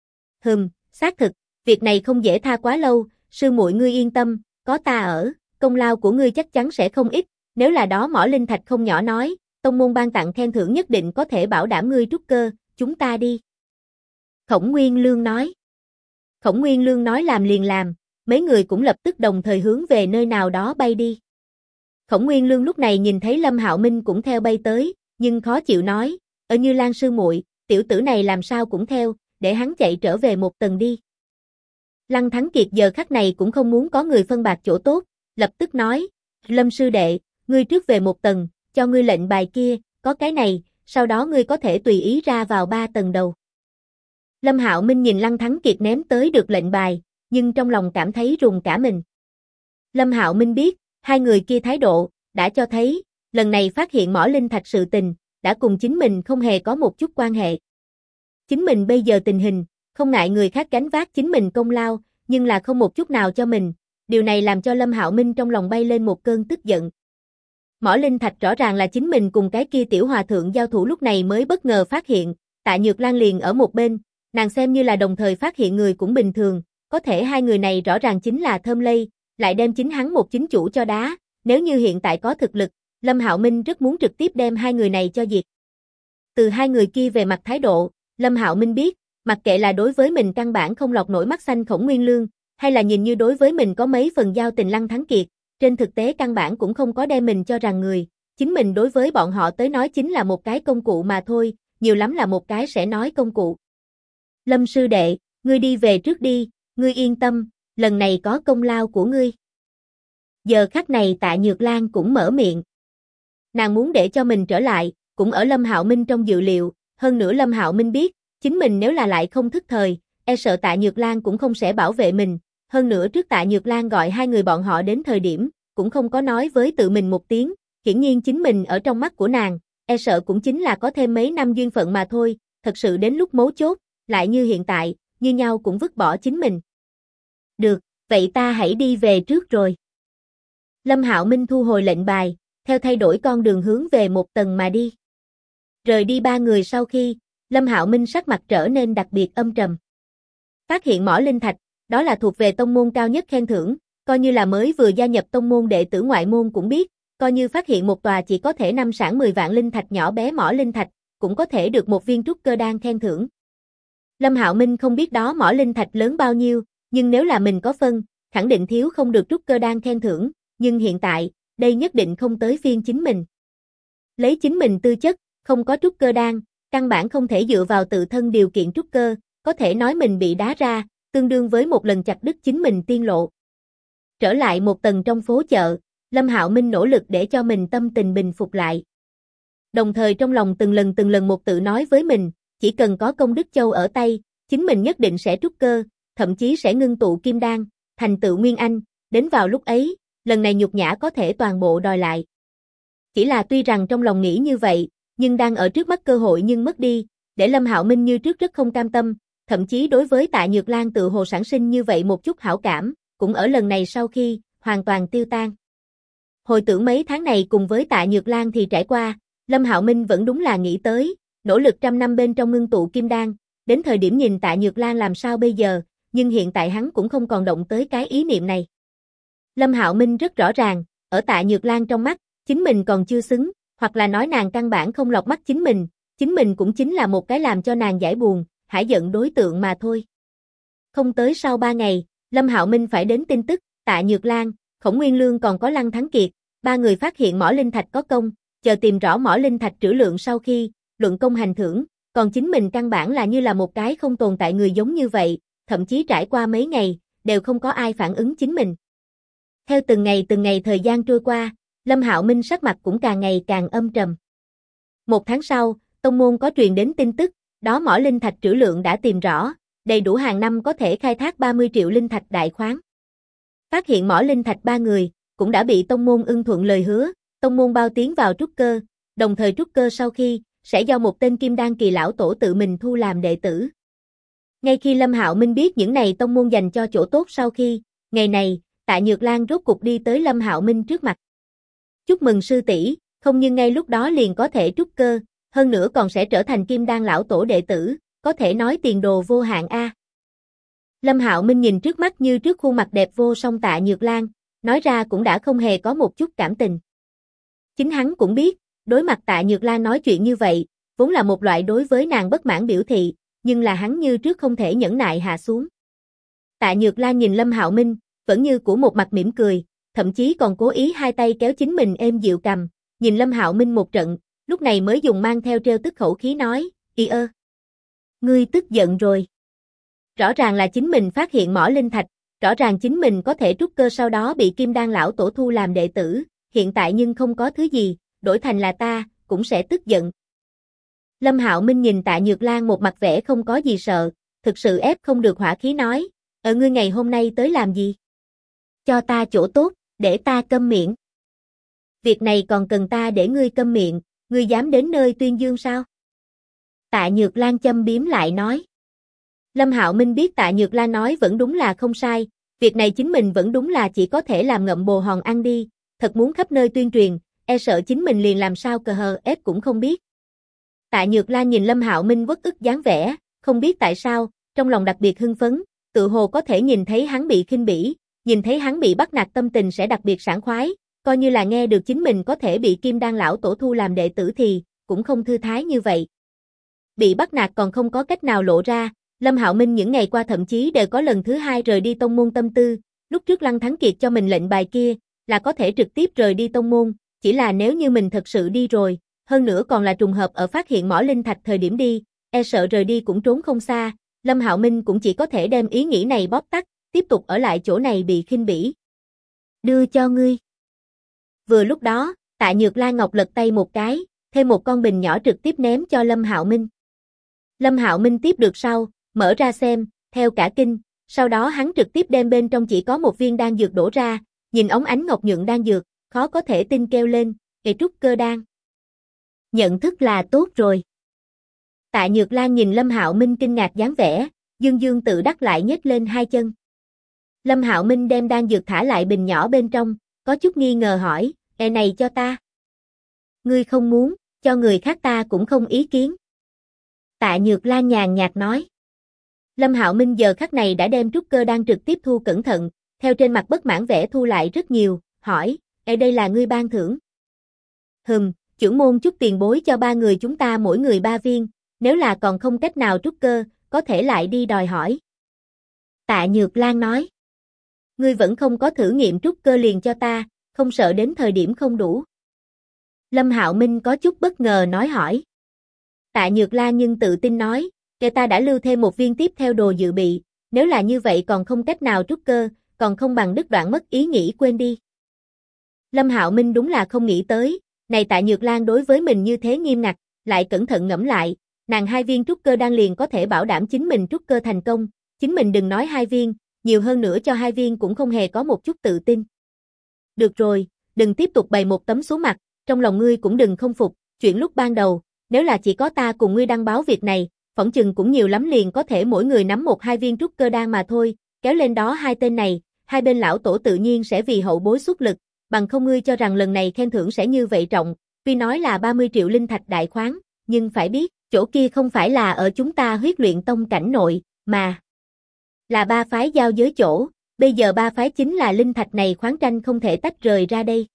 S1: Xác thực, việc này không dễ tha quá lâu, sư muội ngươi yên tâm, có ta ở, công lao của ngươi chắc chắn sẽ không ít, nếu là đó mỏ linh thạch không nhỏ nói, tông môn ban tặng khen thưởng nhất định có thể bảo đảm ngươi trúc cơ, chúng ta đi. Khổng Nguyên Lương nói. Khổng Nguyên Lương nói làm liền làm, mấy người cũng lập tức đồng thời hướng về nơi nào đó bay đi. Khổng Nguyên Lương lúc này nhìn thấy Lâm Hạo Minh cũng theo bay tới, nhưng khó chịu nói, ở Như Lan sư muội, tiểu tử này làm sao cũng theo, để hắn chạy trở về một tầng đi. Lăng Thắng Kiệt giờ khắc này cũng không muốn có người phân bạc chỗ tốt, lập tức nói, Lâm sư đệ, ngươi trước về một tầng, cho ngươi lệnh bài kia, có cái này, sau đó ngươi có thể tùy ý ra vào 3 tầng đầu. Lâm Hạo Minh nhìn Lăng Thắng Kiệt ném tới được lệnh bài, nhưng trong lòng cảm thấy rùng cả mình. Lâm Hạo Minh biết, hai người kia thái độ, đã cho thấy, lần này phát hiện mỏ linh thạch sự tình, đã cùng chính mình không hề có một chút quan hệ. Chính mình bây giờ tình hình, không ngại người khác gánh vác chính mình công lao, nhưng là không một chút nào cho mình, điều này làm cho Lâm Hạo Minh trong lòng bay lên một cơn tức giận. Mỏ linh thạch rõ ràng là chính mình cùng cái kia tiểu hòa thượng giao thủ lúc này mới bất ngờ phát hiện, Tạ Nhược Lan liền ở một bên, nàng xem như là đồng thời phát hiện người cũng bình thường, có thể hai người này rõ ràng chính là thơm lây, lại đem chính hắn một chính chủ cho đá, nếu như hiện tại có thực lực, Lâm Hạo Minh rất muốn trực tiếp đem hai người này cho diệt. Từ hai người kia về mặt thái độ, Lâm Hạo Minh biết, mặc kệ là đối với mình căn bản không lọt nổi mắt xanh Khổng Nguyên Lương, hay là nhìn như đối với mình có mấy phần giao tình Lăng Thắng Kiệt, trên thực tế căn bản cũng không có đem mình cho rằng người, chính mình đối với bọn họ tới nói chính là một cái công cụ mà thôi, nhiều lắm là một cái sẽ nói công cụ. Lâm sư đệ, ngươi đi về trước đi, ngươi yên tâm, lần này có công lao của ngươi. Giờ khắc này Tạ Nhược Lan cũng mở miệng. Nàng muốn để cho mình trở lại, cũng ở Lâm Hạo Minh trong dự liệu, hơn nữa Lâm Hạo Minh biết, chính mình nếu là lại không thức thời, e sợ Tạ Nhược Lan cũng không sẽ bảo vệ mình, hơn nữa trước Tạ Nhược Lan gọi hai người bọn họ đến thời điểm, cũng không có nói với tự mình một tiếng, hiển nhiên chính mình ở trong mắt của nàng, e sợ cũng chính là có thêm mấy năm duyên phận mà thôi, thật sự đến lúc mấu chốt, lại như hiện tại, như nhau cũng vứt bỏ chính mình. Được, vậy ta hãy đi về trước rồi. Lâm Hạo Minh thu hồi lệnh bài, theo thay đổi con đường hướng về một tầng mà đi. Rời đi ba người sau khi, Lâm Hạo Minh sắc mặt trở nên đặc biệt âm trầm. Phát hiện mỏ linh thạch, đó là thuộc về tông môn cao nhất khen thưởng, coi như là mới vừa gia nhập tông môn đệ tử ngoại môn cũng biết, coi như phát hiện một tòa chỉ có thể năm sản 10 vạn linh thạch nhỏ bé mỏ linh thạch, cũng có thể được một viên trúc cơ đan khen thưởng. Lâm Hạo Minh không biết đó mỏ linh thạch lớn bao nhiêu, nhưng nếu là mình có phân, khẳng định thiếu không được trúc cơ đan khen thưởng, nhưng hiện tại, đây nhất định không tới phiên chính mình. Lấy chính mình tư chất, không có trúc cơ đan, căn bản không thể dựa vào tự thân điều kiện trúc cơ, có thể nói mình bị đá ra, tương đương với một lần chặt đứt chính mình tiên lộ. Trở lại một tầng trong phố chợ, Lâm Hạo Minh nỗ lực để cho mình tâm tình bình phục lại. Đồng thời trong lòng từng lần một tự nói với mình, chỉ cần có công đức châu ở tay, chính mình nhất định sẽ trúc cơ, thậm chí sẽ ngưng tụ kim đan, thành tựu Nguyên Anh, đến vào lúc ấy, lần này nhục nhã có thể toàn bộ đòi lại. Chỉ là tuy rằng trong lòng nghĩ như vậy, nhưng đang ở trước mắt cơ hội nhưng mất đi, để Lâm Hạo Minh như trước rất không cam tâm, thậm chí đối với Tạ Nhược Lan tự hồ sản sinh như vậy một chút hảo cảm, cũng ở lần này sau khi, hoàn toàn tiêu tan. Hồi tưởng mấy tháng này cùng với Tạ Nhược Lan thì trải qua, Lâm Hạo Minh vẫn đúng là nghĩ tới, nỗ lực trăm năm bên trong ngưng tụ kim đan, đến thời điểm nhìn Tạ Nhược Lan làm sao bây giờ, nhưng hiện tại hắn cũng không còn động tới cái ý niệm này. Lâm Hạo Minh rất rõ ràng, ở Tạ Nhược Lan trong mắt, chính mình còn chưa xứng, hoặc là nói nàng căn bản không lọt mắt chính mình cũng chính là một cái làm cho nàng giải buồn, hãi giận đối tượng mà thôi. Không tới sau 3 ngày, Lâm Hạo Minh phải đến tin tức, Tạ Nhược Lan, Khổng Nguyên Lương còn có Lăng Thắng Kiệt, ba người phát hiện mỏ linh thạch có công, chờ tìm rõ mỏ linh thạch trữ lượng sau khi, luận công hành thưởng, còn chính mình căn bản là như là một cái không tồn tại người giống như vậy, thậm chí trải qua mấy ngày, đều không có ai phản ứng chính mình. Theo từng ngày thời gian trôi qua, Lâm Hạo Minh sắc mặt cũng càng ngày càng âm trầm. Một tháng sau, tông môn có truyền đến tin tức, đó mỏ linh thạch trữ lượng đã tìm rõ, đầy đủ hàng năm có thể khai thác 30 triệu linh thạch đại khoáng. Phát hiện mỏ linh thạch ba người, cũng đã bị tông môn ưng thuận lời hứa, tông môn bao tiến vào trúc cơ, đồng thời trúc cơ sau khi, sẽ do một tên kim đan kỳ lão tổ tự mình thu làm đệ tử. Ngay khi Lâm Hạo Minh biết những này tông môn dành cho chỗ tốt sau khi, ngày này, Tạ Nhược Lan rốt cục đi tới Lâm Hạo Minh trước mặt. Chúc mừng sư tỷ, không nhưng ngay lúc đó liền có thể trúc cơ, hơn nữa còn sẽ trở thành kim đan lão tổ đệ tử, có thể nói tiền đồ vô hạn a. Lâm Hạo Minh nhìn trước mắt như trước khuôn mặt đẹp vô song Tạ Nhược Lan, nói ra cũng đã không hề có một chút cảm tình. Chính hắn cũng biết, đối mặt Tạ Nhược Lan nói chuyện như vậy, vốn là một loại đối với nàng bất mãn biểu thị, nhưng là hắn như trước không thể nhẫn nại hạ xuống. Tạ Nhược Lan nhìn Lâm Hạo Minh, vẫn như của một mặt mỉm cười, thậm chí còn cố ý hai tay kéo chính mình êm dịu cầm, nhìn Lâm Hạo Minh một trận, lúc này mới dùng mang theo trêu tức khẩu khí nói, "Y ơ, ngươi tức giận rồi. Rõ ràng là chính mình phát hiện mỏ linh thạch, rõ ràng chính mình có thể trúc cơ sau đó bị Kim Đan lão tổ thu làm đệ tử, hiện tại nhưng không có thứ gì, đổi thành là ta, cũng sẽ tức giận." Lâm Hạo Minh nhìn Tạ Nhược Lan một mặt vẻ không có gì sợ, thực sự ép không được hỏa khí nói, Ngươi ngày hôm nay tới làm gì? Cho ta chỗ tốt, để ta câm miệng. Việc này còn cần ta để ngươi câm miệng, ngươi dám đến nơi tuyên dương sao? Tạ Nhược Lan châm biếm lại nói. Lâm Hạo Minh biết Tạ Nhược Lan nói vẫn đúng là không sai, việc này chính mình vẫn đúng là chỉ có thể làm ngậm bồ hòn ăn đi, thật muốn khắp nơi tuyên truyền, e sợ chính mình liền làm sao cờ hờ ép cũng không biết. Tạ Nhược Lan nhìn Lâm Hạo Minh uất ức dáng vẻ, không biết tại sao, trong lòng đặc biệt hưng phấn, tự hồ có thể nhìn thấy hắn bị khinh bỉ, nhìn thấy hắn bị bắt nạt tâm tình sẽ đặc biệt sảng khoái, coi như là nghe được chính mình có thể bị Kim Đan lão tổ thu làm đệ tử thì cũng không thư thái như vậy. Bị bắt nạt còn không có cách nào lộ ra, Lâm Hạo Minh những ngày qua thậm chí đều có lần thứ hai rời đi tông môn tâm tư, lúc trước Lăng Thắng Kiệt cho mình lệnh bài kia, là có thể trực tiếp rời đi tông môn, chỉ là nếu như mình thật sự đi rồi, hơn nữa còn là trùng hợp ở phát hiện mỏ linh thạch thời điểm đi, e sợ rời đi cũng trốn không xa, Lâm Hạo Minh cũng chỉ có thể đem ý nghĩ này bóp tắt, tiếp tục ở lại chỗ này bị khinh bỉ. Đưa cho ngươi. Vừa lúc đó, Tạ Nhược Lan Ngọc lật tay một cái, thêm một con bình nhỏ trực tiếp ném cho Lâm Hạo Minh. Lâm Hạo Minh tiếp được sau, mở ra xem, theo cả kinh, sau đó hắn trực tiếp đem bên trong chỉ có một viên đan dược đổ ra, nhìn ống ánh ngọc nhuận đan dược, khó có thể tin kêu lên, trúc cơ đan. Nhận thức là tốt rồi. Tạ Nhược Lan nhìn Lâm Hạo Minh kinh ngạc dáng vẻ, dương dương tự đắc lại nhếch lên hai chân. Lâm Hạo Minh đem đan dược thả lại bình nhỏ bên trong, có chút nghi ngờ hỏi, này cho ta. Ngươi không muốn, cho người khác ta cũng không ý kiến. Tạ Nhược Lan nhàn nhạt nói. Lâm Hạo Minh giờ khắc này đã đem trúc cơ đan trực tiếp thu cẩn thận, theo trên mặt bất mãn vẻ thu lại rất nhiều, hỏi, đây là ngươi ban thưởng. Chưởng môn chúc tiền bối cho ba người chúng ta mỗi người 3 viên, nếu là còn không cách nào trúc cơ, có thể lại đi đòi hỏi. Tạ Nhược Lan nói. Ngươi vẫn không có thử nghiệm trúc cơ liền cho ta, không sợ đến thời điểm không đủ. Lâm Hạo Minh có chút bất ngờ nói hỏi. Tạ Nhược Lan nhưng tự tin nói, ta đã lưu thêm một viên tiếp theo đồ dự bị, nếu là như vậy còn không cách nào trúc cơ, còn không bằng đứt đoạn mất ý nghĩ quên đi. Lâm Hạo Minh đúng là không nghĩ tới, này Tạ Nhược Lan đối với mình như thế nghiêm ngặt, lại cẩn thận ngẫm lại, nàng 2 viên trúc cơ đan liền có thể bảo đảm chính mình trúc cơ thành công, chính mình đừng nói 2 viên, nhiều hơn nữa cho 2 viên cũng không hề có một chút tự tin. Được rồi, đừng tiếp tục bày một tấm số mặt, trong lòng ngươi cũng đừng không phục, chuyện lúc ban đầu, nếu là chỉ có ta cùng ngươi đăng báo việc này, phỏng chừng cũng nhiều lắm liền có thể mỗi người nắm 1-2 viên trúc cơ đan mà thôi, kéo lên đó hai tên này, hai bên lão tổ tự nhiên sẽ vì hậu bối xuất lực, bằng không ngươi cho rằng lần này khen thưởng sẽ như vậy trọng, tuy nói là 30 triệu linh thạch đại khoáng, nhưng phải biết, chỗ kia không phải là ở chúng ta Huyết Luyện Tông cảnh nội, mà là 3 phái giao giới chỗ, bây giờ 3 phái chính là linh thạch này khoáng tranh không thể tách rời ra đây.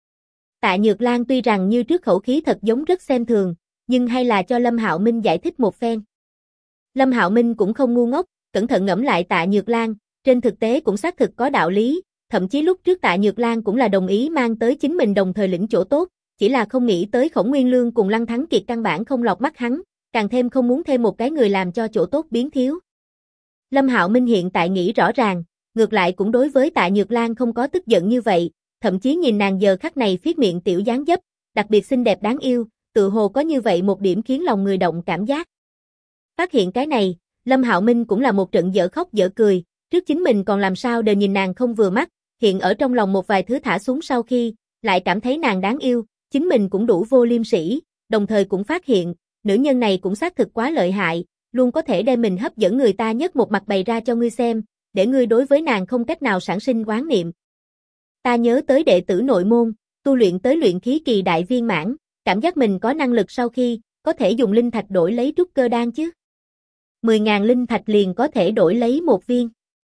S1: Tạ Nhược Lan tuy rằng như trước khẩu khí thật giống rất xem thường, nhưng hay là cho Lâm Hạo Minh giải thích một phen. Lâm Hạo Minh cũng không ngu ngốc, cẩn thận ngẫm lại Tạ Nhược Lan, trên thực tế cũng xác thực có đạo lý, thậm chí lúc trước Tạ Nhược Lan cũng là đồng ý mang tới chính mình đồng thời lĩnh chỗ tốt, chỉ là không nghĩ tới Khổng Nguyên Lương cùng Lăng Thắng Kiệt căn bản không lọt mắt hắn, càng thêm không muốn thêm một cái người làm cho chỗ tốt biến thiếu. Lâm Hạo Minh hiện tại nghĩ rõ ràng, ngược lại cũng đối với Tạ Nhược Lan không có tức giận như vậy, thậm chí nhìn nàng giờ khắc này phiết miệng tiểu dáng dấp, đặc biệt xinh đẹp đáng yêu, tự hồ có như vậy một điểm khiến lòng người động cảm giác. Phát hiện cái này, Lâm Hạo Minh cũng là một trận dở khóc dở cười, trước chính mình còn làm sao đều nhìn nàng không vừa mắt, hiện ở trong lòng một vài thứ thả xuống sau khi, lại cảm thấy nàng đáng yêu, chính mình cũng đủ vô liêm sỉ, đồng thời cũng phát hiện, nữ nhân này cũng xác thực quá lợi hại, luôn có thể đem mình hấp dẫn người ta nhất một mặt bày ra cho ngươi xem, để ngươi đối với nàng không cách nào sản sinh oán niệm. Ta nhớ tới đệ tử nội môn, tu luyện tới luyện khí kỳ đại viên mãn, cảm giác mình có năng lực sau khi, có thể dùng linh thạch đổi lấy trúc cơ đan chứ. 10.000 linh thạch liền có thể đổi lấy một viên.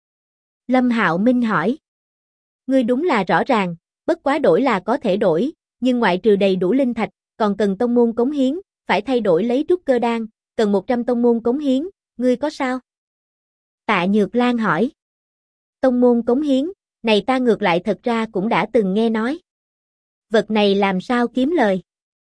S1: Lâm Hạo Minh hỏi. Ngươi đúng là rõ ràng, bất quá đổi là có thể đổi, nhưng ngoại trừ đầy đủ linh thạch, còn cần tông môn cống hiến, phải thay đổi lấy trúc cơ đan, cần 100 tông môn cống hiến, ngươi có sao? Tạ Nhược Lan hỏi. Tông môn cống hiến, này ta ngược lại thật ra cũng đã từng nghe nói. Vật này làm sao kiếm lời?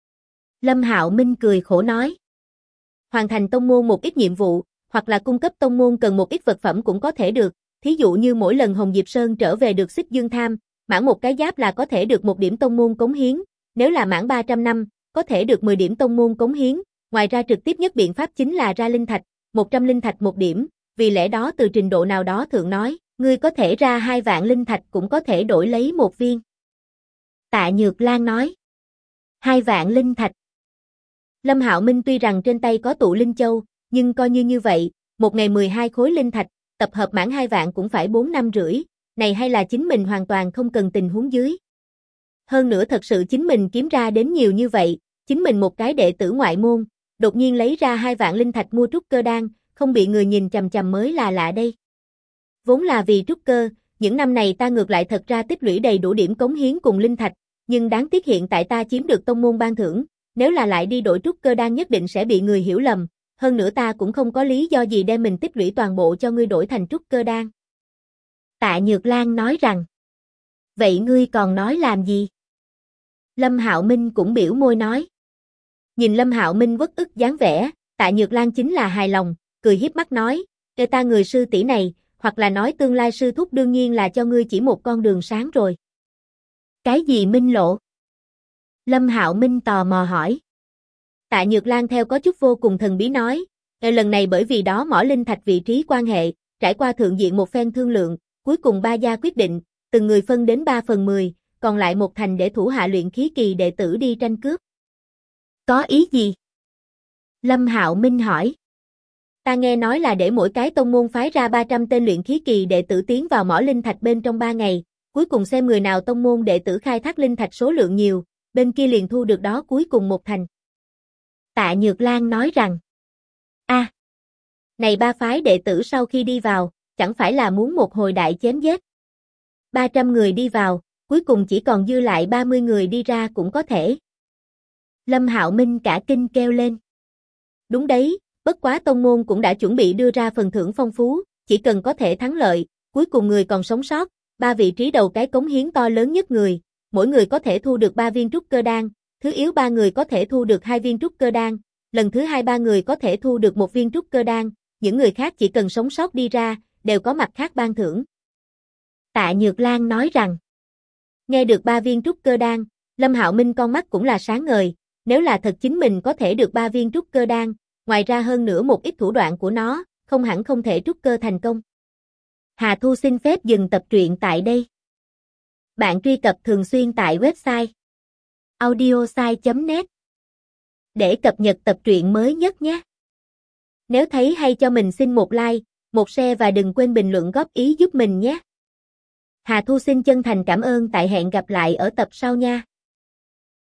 S1: Lâm Hạo Minh cười khổ nói. Hoàn thành tông môn một ít nhiệm vụ, hoặc là cung cấp tông môn cần một ít vật phẩm cũng có thể được, thí dụ như mỗi lần Hồng Diệp Sơn trở về được Xích Dương Tham, mãn một cái giáp là có thể được 1 điểm tông môn cống hiến, nếu là mãn 300 năm, có thể được 10 điểm tông môn cống hiến, ngoài ra trực tiếp nhất biện pháp chính là ra linh thạch, 100 linh thạch 1 điểm, vì lẽ đó từ trình độ nào đó thượng nói, ngươi có thể ra 2 vạn linh thạch cũng có thể đổi lấy 1 viên. Tạ Nhược Lan nói. 2 vạn linh thạch. Lâm Hạo Minh tuy rằng trên tay có tụ linh châu, nhưng coi như vậy, một ngày 12 khối linh thạch, tập hợp mãn 2 vạn cũng phải 4 năm rưỡi, này hay là chính mình hoàn toàn không cần tình huống dưới. Hơn nữa thật sự chính mình kiếm ra đến nhiều như vậy, chính mình một cái đệ tử ngoại môn, đột nhiên lấy ra 2 vạn linh thạch mua trúc cơ đan, không bị người nhìn chằm chằm mới là lạ đây. Vốn là vì trúc cơ, những năm này ta ngược lại thật ra tích lũy đầy đủ điểm cống hiến cùng linh thạch, nhưng đáng tiếc hiện tại ta chiếm được tông môn ban thưởng, nếu là lại đi đổi trúc cơ đan nhất định sẽ bị người hiểu lầm, hơn nữa ta cũng không có lý do gì đem mình tích lũy toàn bộ cho ngươi đổi thành trúc cơ đan. Tạ Nhược Lan nói rằng, vậy ngươi còn nói làm gì? Lâm Hạo Minh cũng biểu môi nói. Nhìn Lâm Hạo Minh uất ức dáng vẻ, Tạ Nhược Lan chính là hài lòng, cười hiếp mắt nói, "Ê ta người sư tỷ này, hoặc là nói tương lai sư thúc đương nhiên là cho ngươi chỉ một con đường sáng rồi." Cái gì minh lộ? Lâm Hạo Minh tò mò hỏi. Tạ Nhược Lan theo có chút vô cùng thần bí nói, lần này bởi vì đó mỏ linh thạch vị trí quan hệ, trải qua thượng diện một phen thương lượng, cuối cùng ba gia quyết định, từng người phân đến 3/10, còn lại một thành để thủ hạ luyện khí kỳ đệ tử đi tranh cướp. Có ý gì? Lâm Hạo Minh hỏi. Ta nghe nói là để mỗi cái tông môn phái ra 300 tên luyện khí kỳ đệ tử tiến vào mỏ linh thạch bên trong 3 ngày, cuối cùng xem người nào tông môn đệ tử khai thác linh thạch số lượng nhiều, bên kia liền thu được đó cuối cùng một thành. Tạ Nhược Lan nói rằng, này ba phái đệ tử sau khi đi vào, chẳng phải là muốn một hồi đại chém giết. 300 người đi vào, cuối cùng chỉ còn dư lại 30 người đi ra cũng có thể. Lâm Hạo Minh cả kinh kêu lên. Đúng đấy, bất quá tông môn cũng đã chuẩn bị đưa ra phần thưởng phong phú, chỉ cần có thể thắng lợi, cuối cùng người còn sống sót, 3 vị trí đầu cái cống hiến to lớn nhất người, mỗi người có thể thu được 3 viên trúc cơ đan, thứ yếu 3 người có thể thu được 2 viên trúc cơ đan, lần thứ 2 3 người có thể thu được 1 viên trúc cơ đan, những người khác chỉ cần sống sót đi ra, đều có mặt khác ban thưởng. Tạ Nhược Lan nói rằng, nghe được 3 viên trúc cơ đan, Lâm Hạo Minh con mắt cũng là sáng ngời, nếu là thật chính mình có thể được 3 viên trúc cơ đan, ngoài ra hơn nữa một ít thủ đoạn của nó, không hẳn không thể trúc cơ thành công. Hà Thu xin phép dừng tập truyện tại đây. Bạn truy cập thường xuyên tại website audiosai.net để cập nhật tập truyện mới nhất nhé. Nếu thấy hay cho mình xin một like, một share và đừng quên bình luận góp ý giúp mình nhé. Hà Thu xin chân thành cảm ơn, tại hẹn gặp lại ở tập sau nha.